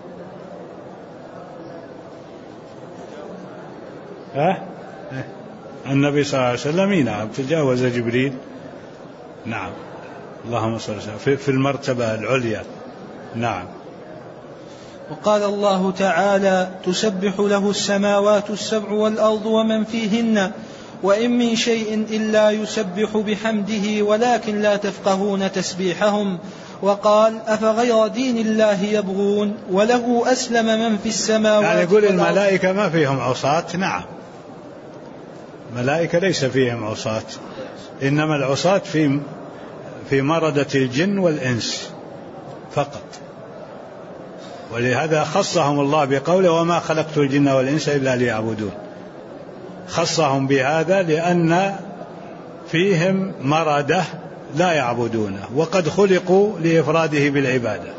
النبي صلى الله عليه وسلم نعم تجاوز جبريل. نعم اللهم صل وسلم في المرتبة العليا. نعم. وقال الله تعالى تسبح له السماوات السبع والأرض ومن فيهن وإن من شيء إلا يسبح بحمده ولكن لا تفقهون تسبيحهم. وقال أفغير دين الله يبغون وله أسلم من في السماوات يعني يقول الملائكة ما فيهم عصاة. نعم ملائكة ليس فيهم عصاة، إنما العصاة في مردة الجن والإنس فقط. ولهذا خصهم الله بقوله وما خلقت الجن والإنس إلا ليعبدون. خصهم بهذا لأن فيهم مردة لا يعبدونه وقد خلقوا لإفراده بالعبادة.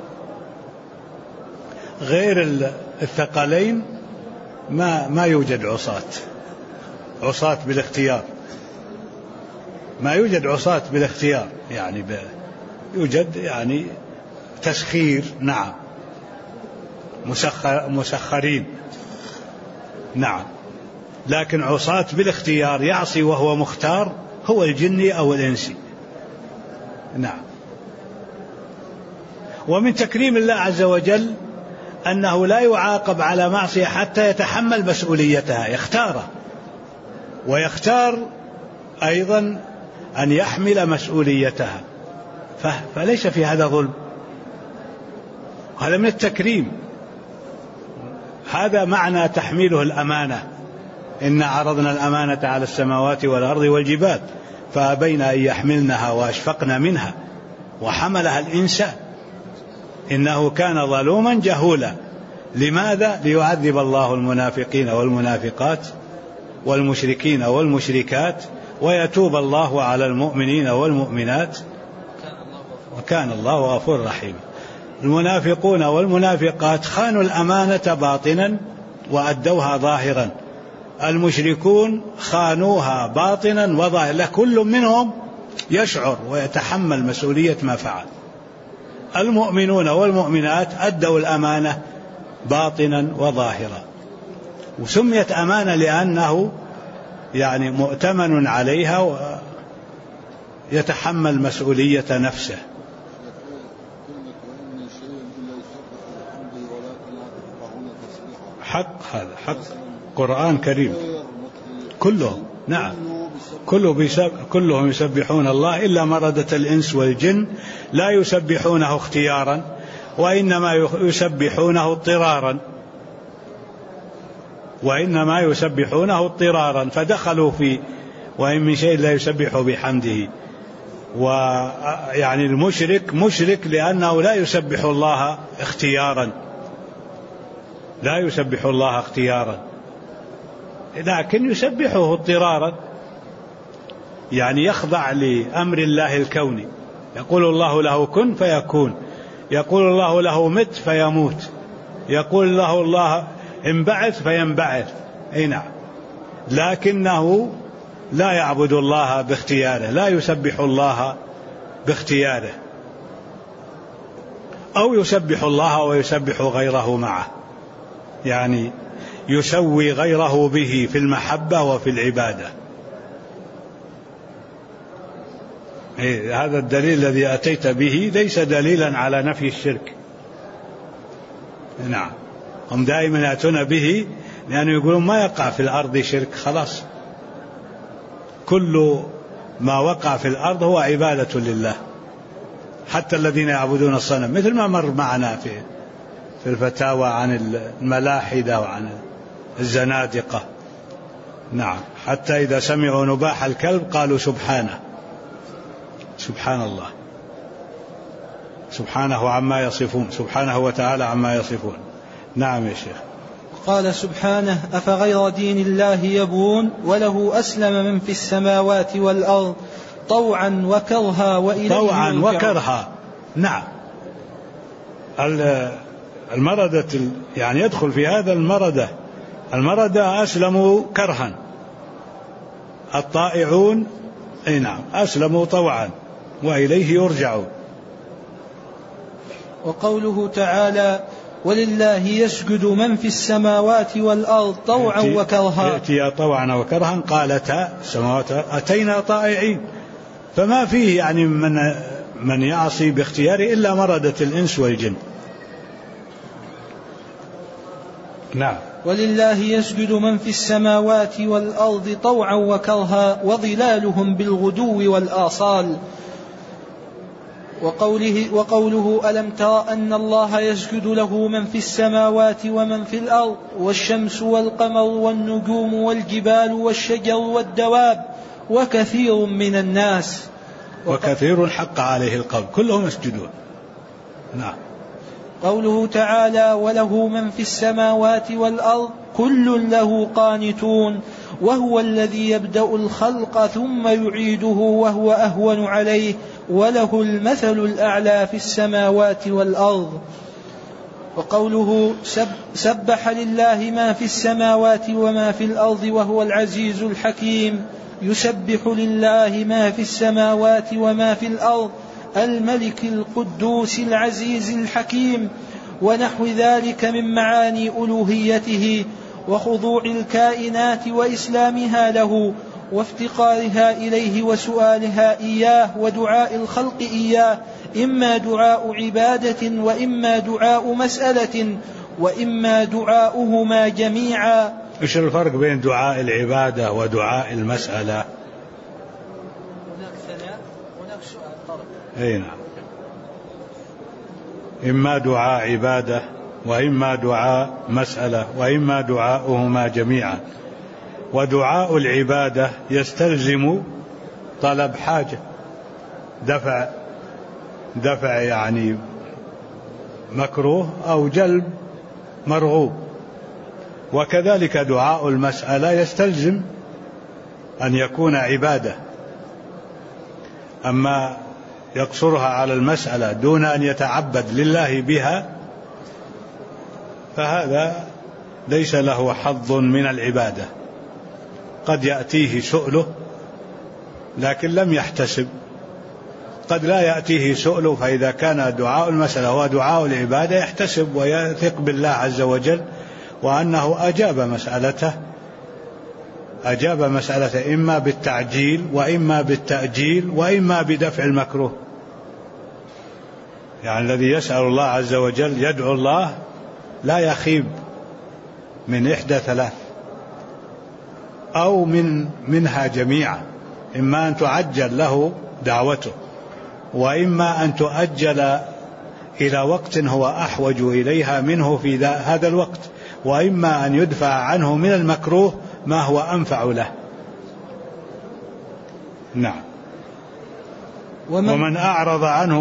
غير الثقلين ما يوجد عصاة بالاختيار. ما يوجد عصاة بالاختيار، يعني يوجد يعني تسخير. نعم مسخرين. نعم لكن عصاة بالاختيار يعصي وهو مختار هو الجني أو الإنسي. نعم. ومن تكريم الله عز وجل أنه لا يعاقب على معصية حتى يتحمل مسؤوليتها، يختاره ويختار أيضا أن يحمل مسؤوليتها، فليس في هذا ظلم. هذا من التكريم. هذا معنى تحميله الأمانة. إن عرضنا الأمانة على السماوات والأرض والجبال فأبين أن يحملنها وأشفقن منها وحملها الإنسان إنه كان ظلوما جهولا. لماذا؟ ليعذب الله المنافقين والمنافقات والمشركين والمشركات ويتوب الله على المؤمنين والمؤمنات وكان الله غفورا رحيما. المنافقون والمنافقات خانوا الأمانة باطنا وأدوها ظاهرا. المشركون خانوها باطنا وظاهرا، كل منهم يشعر ويتحمل مسؤولية ما فعل. المؤمنون والمؤمنات أدوا الأمانة باطنا وظاهرا، وسميت أمانة لأنه يعني مؤتمن عليها ويتحمل مسؤولية نفسه. حق، هذا حق قرآن كريم كلهم. نعم كلهم يسبحون الله إلا مردة الإنس والجن لا يسبحونه اختيارا وإنما يسبحونه اضطرارا فدخلوا في وإن من شيء لا يسبح بحمده. ويعني المشرك مشرك لأنه لا يسبح الله اختيارا لكن يسبحه اضطرارا، يعني يخضع لأمر الله الكوني. يقول الله له كن فيكون. يقول الله له مت فيموت، يقول له الله انبعث فينبعث. أي نعم، لكنه لا يعبد الله باختياره، لا يسبح الله باختياره، أو يسبح الله ويسبح غيره معه، يعني يسوي غيره به في المحبة وفي العبادة. هذا الدليل الذي أتيت به ليس دليلا على نفي الشرك. نعم، هم دائما يأتون به لأنه يقولون ما يقع في الأرض شرك، خلاص كل ما وقع في الأرض هو عبادة لله، حتى الذين يعبدون الصنم، مثل ما مر معنا في الفتاوى عن الملاحدة وعن الزنادقة. نعم، حتى إذا سمعوا نباح الكلب قالوا سبحانه، سبحان الله، سبحانه عما يصفون، سبحانه وتعالى عما يصفون. نعم يا شيخ. قال سبحانه: أفغير دين الله يبغون وله أسلم من في السماوات والأرض طوعا وكرها وإليه طوعا وكرها. نعم، المردة يعني يدخل في هذا المردة أسلموا كرها، الطائعون أي نعم أسلموا طوعا وإليه يرجعون. وقوله تعالى: ولله يسجد من في السماوات والأرض طوعا وكرها. يأتي طوعا وكرها، قالتا السماوات أتينا طائعين، فما فيه يعني من يعصي باختياره إلا مردة الإنس والجن. نعم. ولله يسجد من في السماوات والأرض طوعا وكرها وظلالهم بالغدو والآصال. وقوله ألم تر أن الله يسجد له من في السماوات ومن في الأرض والشمس والقمر والنجوم والجبال والشجر والدواب وكثير من الناس. وكثير حق عليه القول كلهم يسجدون. نعم. قوله تعالى: وله من في السماوات والأرض كل له قانتون وهو الذي يبدأ الخلق ثم يعيده وهو أهون عليه وله المثل الأعلى في السماوات والأرض. وقوله سبح لله ما في السماوات وما في الأرض وهو العزيز الحكيم. يسبح لله ما في السماوات وما في الأرض الملك القدوس العزيز الحكيم ونحو ذلك من معاني ألوهيته وخضوع الكائنات وإسلامها له وافتقارها إليه وسؤالها إياه ودعاء الخلق إياه، إما دعاء عبادة وإما دعاء مسألة وإما دعاؤهما جميعا. إيش الفرق بين دعاء العبادة ودعاء المسألة؟ هناك ثناء هناك سؤال طلب. أي نعم، إما دعاء عبادة وإما دعاء مسألة وإما دعاؤهما جميعا. ودعاء العبادة يستلزم طلب حاجة، دفع يعني مكروه أو جلب مرغوب. وكذلك دعاء المسألة يستلزم أن يكون عبادة، أما يقصرها على المسألة دون أن يتعبد لله بها فهذا ليس له حظ من العبادة. قد يأتيه سؤله لكن لم يحتسب، قد لا يأتيه سؤله، فإذا كان دعاء المسألة هو دعاء العبادة يحتسب ويثق بالله عز وجل وأنه أجاب مسألته إما بالتعجيل وإما بالتأجيل وإما بدفع المكروه. يعني الذي يسأل الله عز وجل يدعو الله لا يخيب من إحدى ثلاث أو منها جميعا، إما أن تعجل له دعوته وإما أن تؤجل إلى وقت هو أحوج إليها منه في هذا الوقت، وإما أن يدفع عنه من المكروه ما هو أنفع له. نعم. ومن أعرض عنه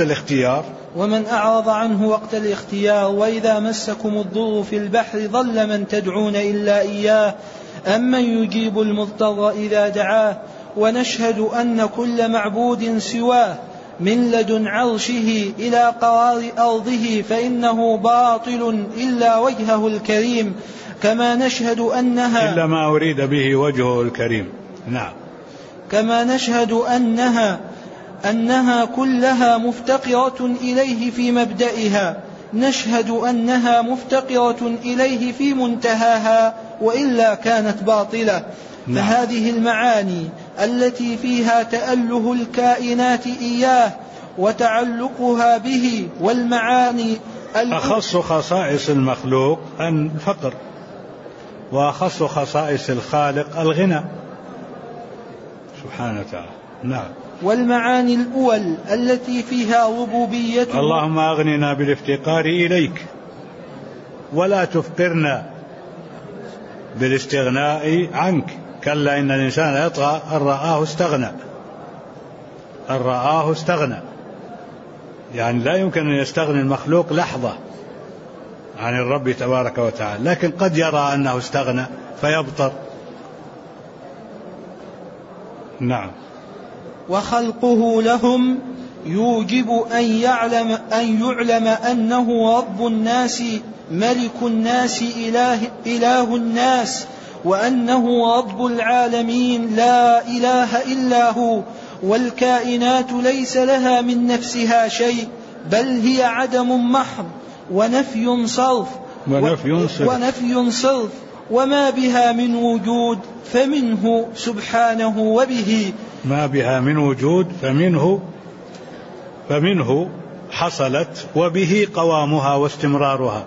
وقت الاختيار وإذا مسكم الضر في البحر ضل من تدعون إلا إياه أمن يجيب المضطر إذا دعاه ونشهد أن كل معبود سواه من لدن عرشه إلى قرار أرضه فإنه باطل إلا وجهه الكريم، كما نشهد أنها إلا ما أريد به وجهه الكريم. نعم. كما نشهد أنها كلها مفتقرة إليه في مبدئها، نشهد أنها مفتقرة إليه في منتهاها، وإلا كانت باطلة. فهذه المعاني التي فيها تأله الكائنات إياه وتعلقها به، والمعاني أخص خصائص المخلوق الفقر، وأخص خصائص الخالق الغنى سبحانه وتعالى. نعم. والمعاني الأول التي فيها ربوبيته. اللهم أغننا بالافتقار إليك ولا تفقرنا بالاستغناء عنك، كلا إن الإنسان يطغى أن رآه استغنى. يعني لا يمكن أن يستغني المخلوق لحظة عن الرب تبارك وتعالى، لكن قد يرى أنه استغنى فيبطر. نعم. وخلقه لهم يوجب أن يعلم أنه رب الناس ملك الناس إله الناس، وأنه رب العالمين لا إله إلا هو، والكائنات ليس لها من نفسها شيء، بل هي عدم محض ونفي صرف، وما بها من وجود فمنه سبحانه، وبه ما بها من وجود فمنه حصلت، وبه قوامها واستمرارها.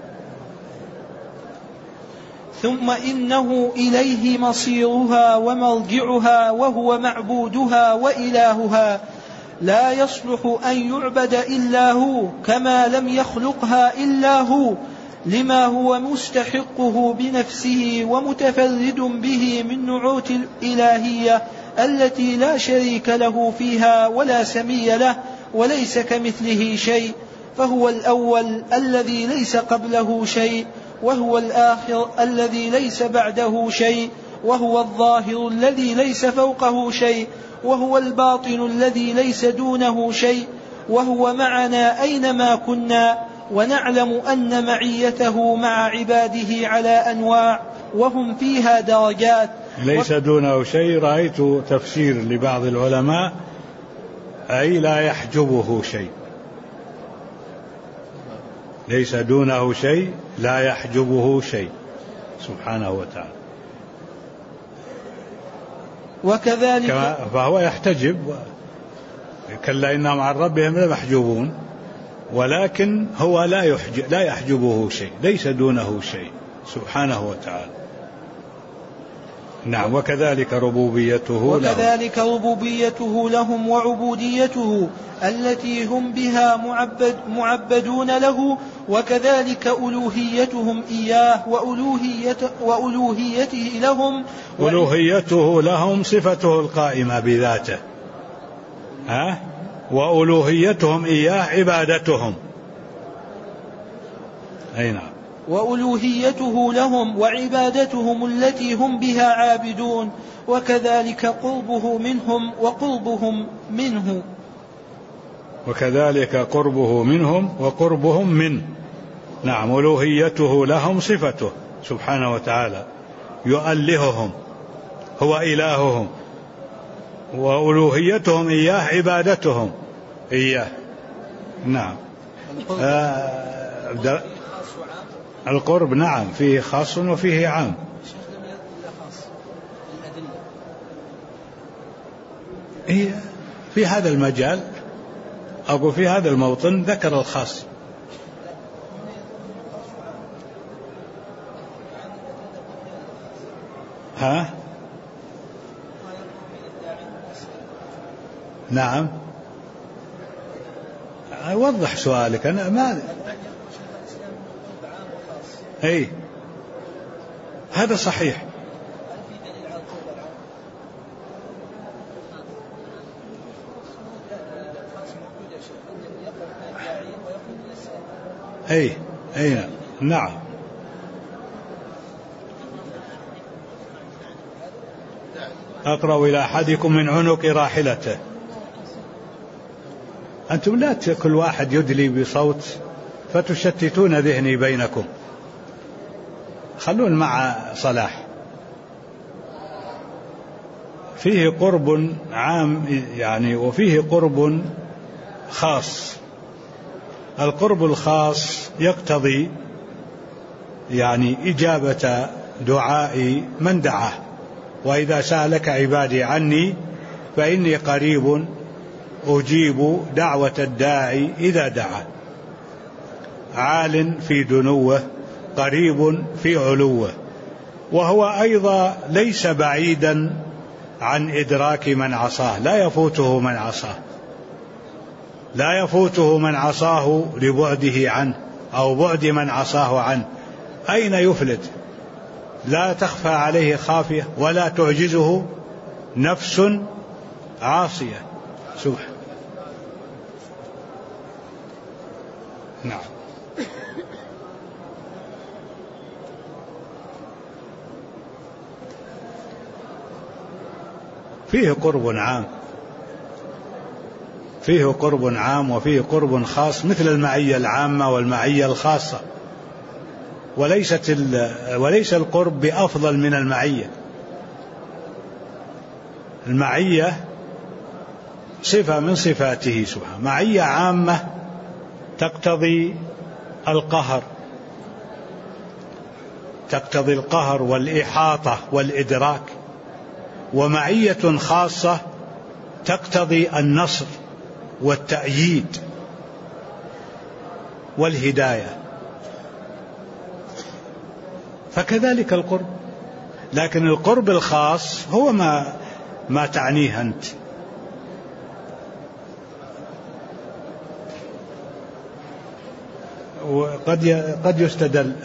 ثم إنه إليه مصيرها ومرجعها، وهو معبودها وإلهها، لا يصلح أن يعبد إلا هو، كما لم يخلقها إلا هو، لما هو مستحقه بنفسه ومتفرد به من نعوت الإلهية التي لا شريك له فيها ولا سمي له، وليس كمثله شيء، فهو الأول الذي ليس قبله شيء، وهو الآخر الذي ليس بعده شيء، وهو الظاهر الذي ليس فوقه شيء، وهو الباطن الذي ليس دونه شيء، وهو معنا أينما كنا، ونعلم أن معيته مع عباده على أنواع، وهم فيها درجات. ليس دونه شيء. رأيت تفسير لبعض العلماء أي لا يحجبه شيء، ليس دونه شيء لا يحجبه شيء سبحانه وتعالى. وكذلك فهو يحتجب، كلا إنهم عن ربهم لمحجوبون، ولكن هو لا يحجبه شيء، ليس دونه شيء سبحانه وتعالى. نعم. وكذلك ربوبيته لهم وعبوديته التي هم بها معبدون له، وكذلك ألوهيتهم إياه وألوهيته لهم. ألوهيته لهم صفته القائمة بذاته، وألوهيتهم إياه عبادتهم. أي نعم. وألوهيته لهم وعبادتهم التي هم بها عابدون، وكذلك قربه منهم وقربهم منه. وكذلك قربه منهم وقربهم منه. نعم. ألوهيته لهم صفته سبحانه وتعالى، يؤلههم، هو إلههم، وألوهيتهم إياه عبادتهم إياه. نعم. القرب نعم فيه خاص وفيه عام. في هذا المجال أقول في هذا الموطن ذكر الخاص. نعم. وضح سؤالك. أنا ما هذا صحيح. نعم. أقرأ إلى أحدكم من عنق راحلته. أنتم لا كل واحد يدلي بصوت فتشتتون ذهني بينكم، خلون مع صلاح. فيه قرب عام يعني وفيه قرب خاص. القرب الخاص يقتضي يعني إجابة دعاء من دعاه، وإذا سألك عبادي عني فإني قريب أجيب دعوة الداعي إذا دعا. عال في دنوه قريب في علوه، وهو أيضا ليس بعيدا عن إدراك من عصاه، لا يفوته من عصاه، لا يفوته من عصاه لبعده عنه أو بعد من عصاه عنه. أين يفلت؟ لا تخفى عليه خافية ولا تعجزه نفس عاصية. سبحان. نعم. فيه قرب عام، فيه قرب عام وفيه قرب خاص، مثل المعية العامة والمعية الخاصة، وليس القرب بأفضل من المعية. المعية صفة من صفاته سبحانه، معية عامة تقتضي القهر، تقتضي القهر والإحاطة والإدراك، ومعية خاصة تقتضي النصر والتأييد والهداية. فكذلك القرب، لكن القرب الخاص هو ما تعنيه أنت. وقد يستدل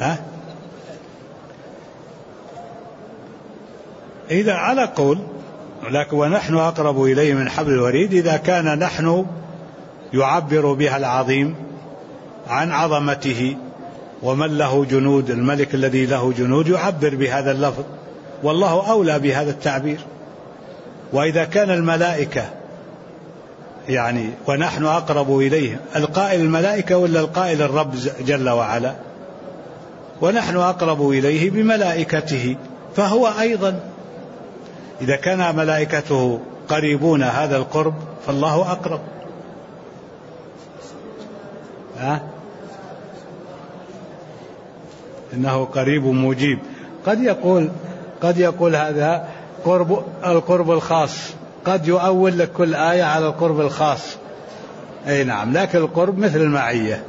إذا على قول، لكن ونحن أقرب إليه من حبل الوريد، إذا كان نحن يعبر بها العظيم عن عظمته ومن له جنود، الملك الذي له جنود يعبر بهذا اللفظ، والله أولى بهذا التعبير. وإذا كان الملائكة يعني ونحن أقرب إليه، القائل الملائكة ولا القائل الرب جل وعلا؟ ونحن أقرب إليه بملائكته، فهو أيضا إذا كان ملائكته قريبون هذا القرب فالله أقرب. إنه قريب مجيب. قد يقول هذا القرب الخاص، قد يؤول لك كل آية على القرب الخاص. أي نعم، لكن القرب مثل المعية.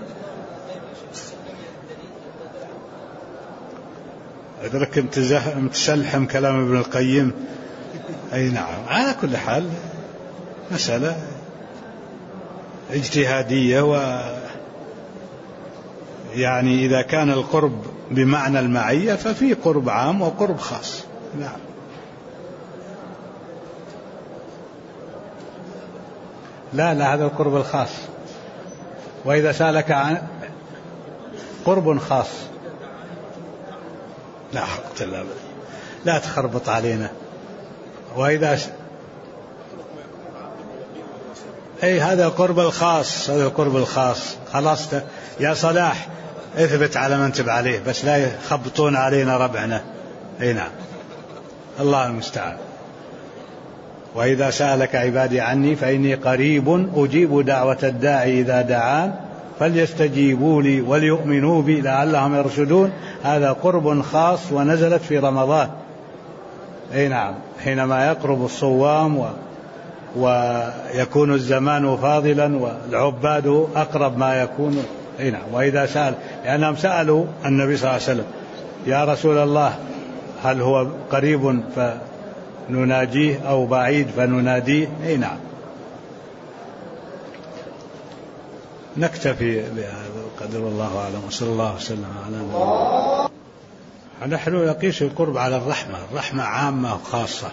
أدرك متسلحم كلام ابن القيم. أي نعم، على كل حال مسألة اجتهادية، يعني إذا كان القرب بمعنى المعية ففي قرب عام وقرب خاص. نعم. لا هذا القرب الخاص. وإذا سألك عن قرب خاص، لا حق لا تخربط علينا. وإذا هذا القرب الخاص، هذا القرب الخاص. خلاص يا صلاح اثبت على ما انتب عليه، بس لا يخبطون علينا ربعنا. اي نعم، الله المستعان. وإذا سألك عبادي عني فإني قريب أجيب دعوة الداعي إذا دعان فليستجيبوا لي وليؤمنوا بي لعلهم يرشدون. هذا قرب خاص ونزلت في رمضان. اي نعم، حينما يقرب الصوام ويكون الزمان فاضلا والعباد أقرب ما يكون. اي نعم. وإذا سأل، لأنهم سألوا النبي صلى الله عليه وسلم يا رسول الله هل هو قريب فنناجيه أو بعيد فنناديه؟ اي نعم. نكتفي بهذا قدر الله أعلم، وصلى الله وسلم على نبينا. نحن نقيس القرب على الرحمة عامة وخاصة،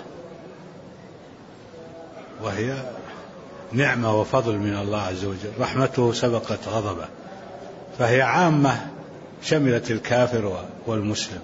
وهي نعمة وفضل من الله عز وجل. رحمته سبقت غضبه، فهي عامة شملت الكافر والمسلم.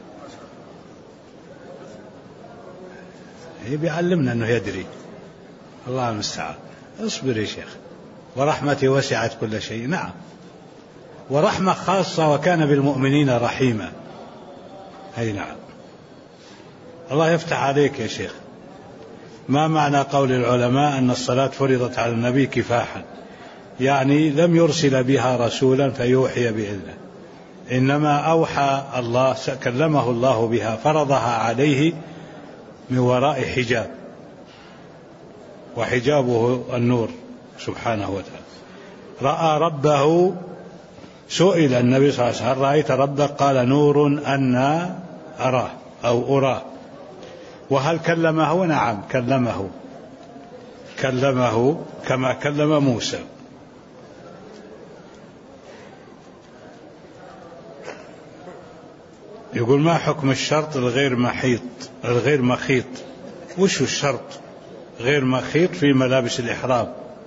هي بيعلمنا أنه يدري. الله المستعان. اصبر يا شيخ. ورحمتي وسعت كل شيء. نعم، ورحمة خاصة، وكان بالمؤمنين رحيما. أي نعم. الله يفتح عليك يا شيخ. ما معنى قول العلماء أن الصلاة فرضت على النبي كفاحا؟ يعني لم يرسل بها رسولا فيوحي بإذنه، إنما أوحى الله، كلمه الله بها، فرضها عليه من وراء حجاب، وحجابه النور سبحانه وتعالى. رأى ربه، سئل النبي صلى الله عليه وسلم: هل رأيت ربك؟ قال: نور أنا أراه أو أراه. وهل كلمه؟ نعم كلمه كما كلم موسى. يقول: ما حكم الشرط الغير مخيط؟ وش الشرط غير مخيط في ملابس الإحرام؟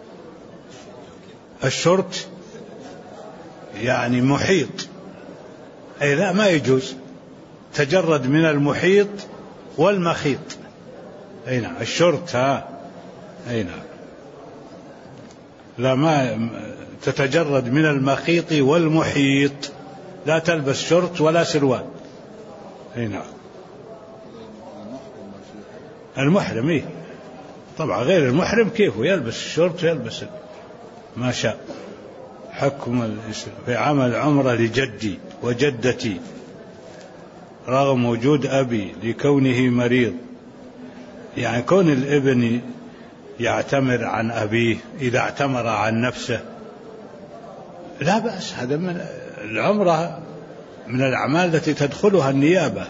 الشرط يعني محيط، أي لا، ما يجوز، تجرد من المحيط والمخيط. أي نعم، الشرط أي نعم، لا، ما تتجرد من المخيط والمحيط، لا تلبس شرط ولا سروال. أي نعم. المحرم إيه طبعا، غير المحرم كيفه يلبس الشرط يلبس ما شاء. حكم الإسلام في عمل عمرة لجدي وجدتي رغم وجود أبي لكونه مريض. يعني كون الابن يعتمر عن أبيه إذا اعتمر عن نفسه لا بأس، هذا من العمرة، من الأعمال التي تدخلها النيابة،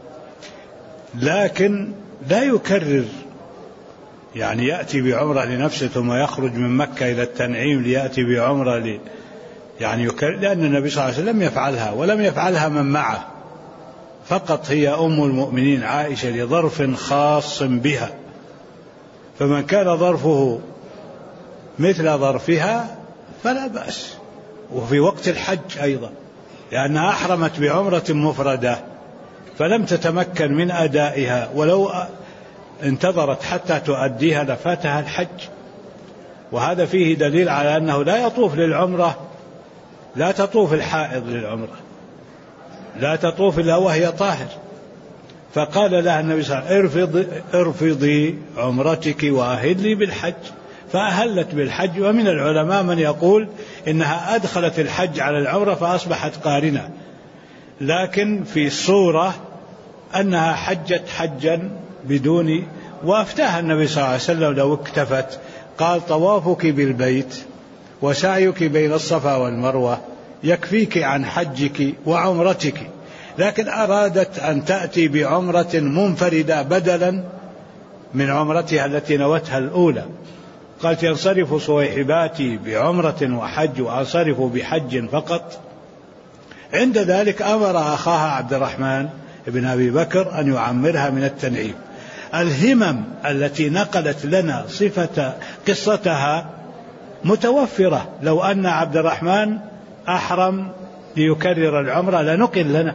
لكن لا يكرر، يعني يأتي بعمرة لنفسه ثم يخرج من مكة إلى التنعيم ليأتي بعمرة يعني يكرر، لأن النبي صلى الله عليه وسلم يفعلها ولم يفعلها من معه، فقط هي أم المؤمنين عائشة لظرف خاص بها، فمن كان ظرفه مثل ظرفها فلا بأس. وفي وقت الحج أيضا، لأنها أحرمت بعمرة مفردة فلم تتمكن من أدائها، ولو انتظرت حتى تؤديها لفاتها الحج. وهذا فيه دليل على أنه لا يطوف للعمرة، لا تطوف الحائض للعمرة، لا تطوف إلا وهي طاهر. فقال لها النبي صلى الله عليه وسلم: ارفضي عمرتك وأهلي بالحج، فأهلت بالحج. ومن العلماء من يقول إنها أدخلت الحج على العمرة فأصبحت قارنة، لكن في صورة أنها حجت حجا بدون. وأفتاها النبي صلى الله عليه وسلم لو اكتفت، قال: طوافك بالبيت وسعيك بين الصفا والمروة يكفيك عن حجك وعمرتك. لكن أرادت أن تأتي بعمرة منفردة بدلا من عمرتها التي نوتها الأولى. قالت: ينصرف صويحباتي بعمرة وحج وأنصرف بحج فقط. عند ذلك أمر أخاها عبد الرحمن بن أبي بكر أن يعمرها من التنعيم. الهمم التي نقلت لنا صفة قصتها متوفرة، لو أن عبد الرحمن أحرم ليكرر العمرة لنقل لنا،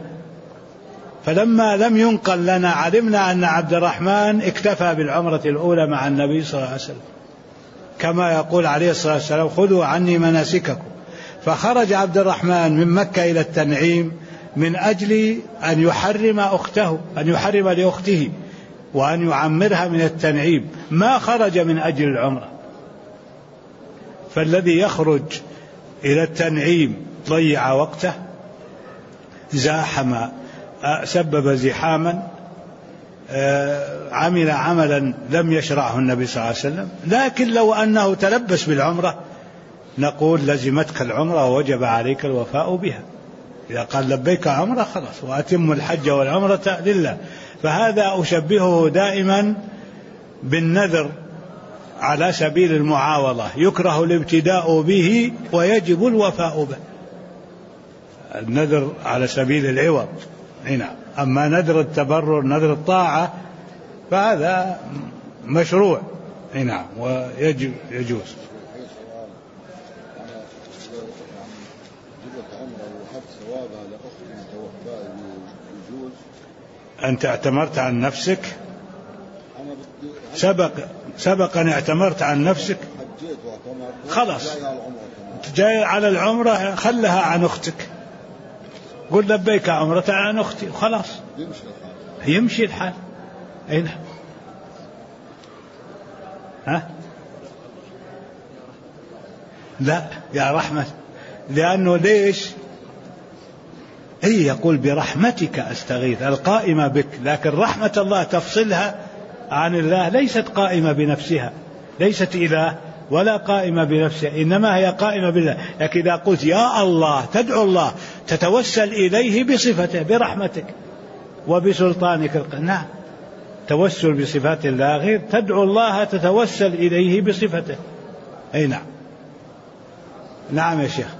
فلما لم ينقل لنا علمنا أن عبد الرحمن اكتفى بالعمرة الأولى مع النبي صلى الله عليه وسلم، كما يقول عليه الصلاة والسلام: خذوا عني مناسككم. فخرج عبد الرحمن من مكة إلى التنعيم من أجل أن يحرم أخته، أن يحرم لأخته وأن يعمرها من التنعيم، ما خرج من أجل العمرة. فالذي يخرج إلى التنعيم ضيع وقته، زاحم، سبب زحاما، عمل عملا لم يشرعه النبي صلى الله عليه وسلم. لكن لو أنه تلبس بالعمرة نقول: لزمتك العمرة ووجب عليك الوفاء بها. إذا قال لبيك عمرة خلاص، وأتم الحج والعمرة لله. فهذا أشبهه دائما بالنذر على سبيل المعاوضة، يكره الابتداء به ويجب الوفاء به. النذر على سبيل العوض هنا، أما نذر التبرر نذر الطاعة فهذا مشروع هنا ويجب يجوز. أنت اعتمرت عن نفسك؟ سبق أن اعتمرت عن نفسك؟ خلاص جاي على العمرة خلها عن أختك، قل لبيك عمرة عن أختي خلاص يمشي الحال. أي نعم. ها؟ لا يا رحمة، لأنه ليش هي يقول برحمتك أستغيث القائمة بك، لكن رحمة الله تفصلها عن الله، ليست قائمة بنفسها، ليست إله ولا قائمة بنفسها، إنما هي قائمة بالله. لكن إذا قلت يا الله تدعو الله تتوسل إليه بصفته برحمتك وبسلطانك، نعم توسل بصفات الله غير تدعو الله تتوسل إليه بصفته. أي نعم. نعم يا شيخ.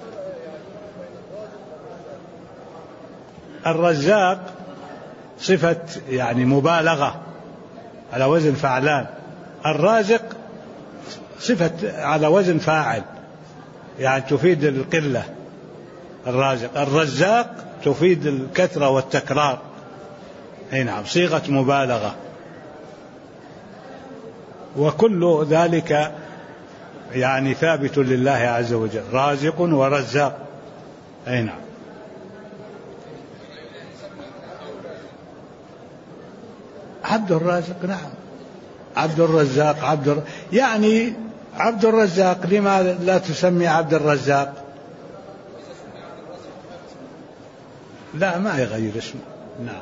الرزاق صفة يعني مبالغة على وزن فعلان، الرازق صفة على وزن فاعل يعني تفيد القلة. الرازق الرزاق تفيد الكثرة والتكرار. أي نعم صيغة مبالغة. وكل ذلك يعني ثابت لله عز وجل، رازق ورزاق. أي نعم. عبد الرازق، نعم عبد الرزاق، يعني عبد الرزاق، لماذا لا تسمي عبد الرزاق؟ لا ما يغير اسمه. نعم.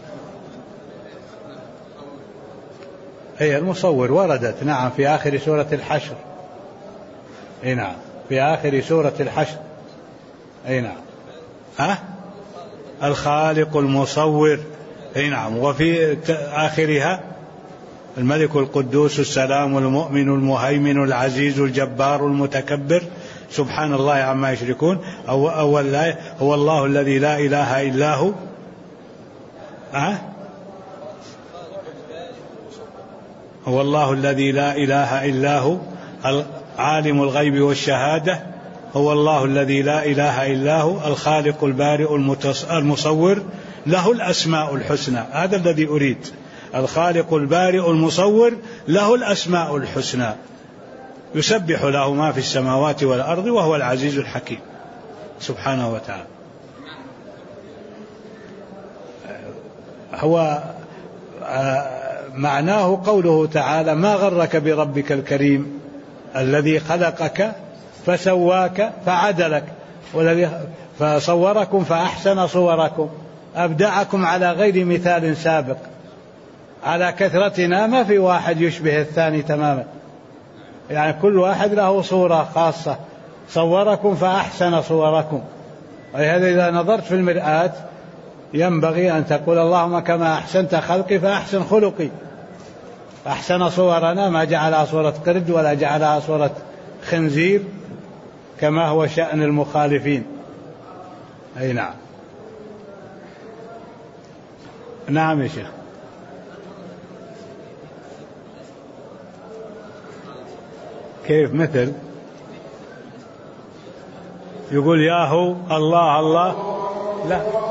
هي المصور وردت نعم في آخر سورة الحشر. أي نعم في آخر سورة الحشر. أي نعم. الخالق المصور. أي نعم. وفي آخرها الملك القدوس السلام المؤمن المهيمن العزيز الجبار المتكبر سبحان الله عما يشركون. أول آية هو الله الذي لا إله إلا هو. هو الله الذي لا إله إلا هو عالم الغيب والشهادة. هو الله الذي لا إله إلا هو الخالق البارئ المصور له الأسماء الحسنى. هذا الذي أريد. الخالق البارئ المصور له الأسماء الحسنى يسبح له ما في السماوات والأرض وهو العزيز الحكيم سبحانه وتعالى. هو معناه قوله تعالى ما غرك بربك الكريم الذي خلقك فسواك فعدلك والذي فصوركم فأحسن صوركم أبدعكم على غير مثال سابق. على كثرتنا ما في واحد يشبه الثاني تماما، يعني كل واحد له صورة خاصة. صوركم فأحسن صوركم، ولهذا إذا نظرت في المرآة ينبغي أن تقول اللهم كما أحسنت خلقي فأحسن خلقي. أحسن صورنا ما جعلها صورة قرد ولا جعلها صورة خنزير كما هو شأن المخالفين. أي نعم. نعم يا شيخ. كيف مثل يقول ياهو الله الله؟ لا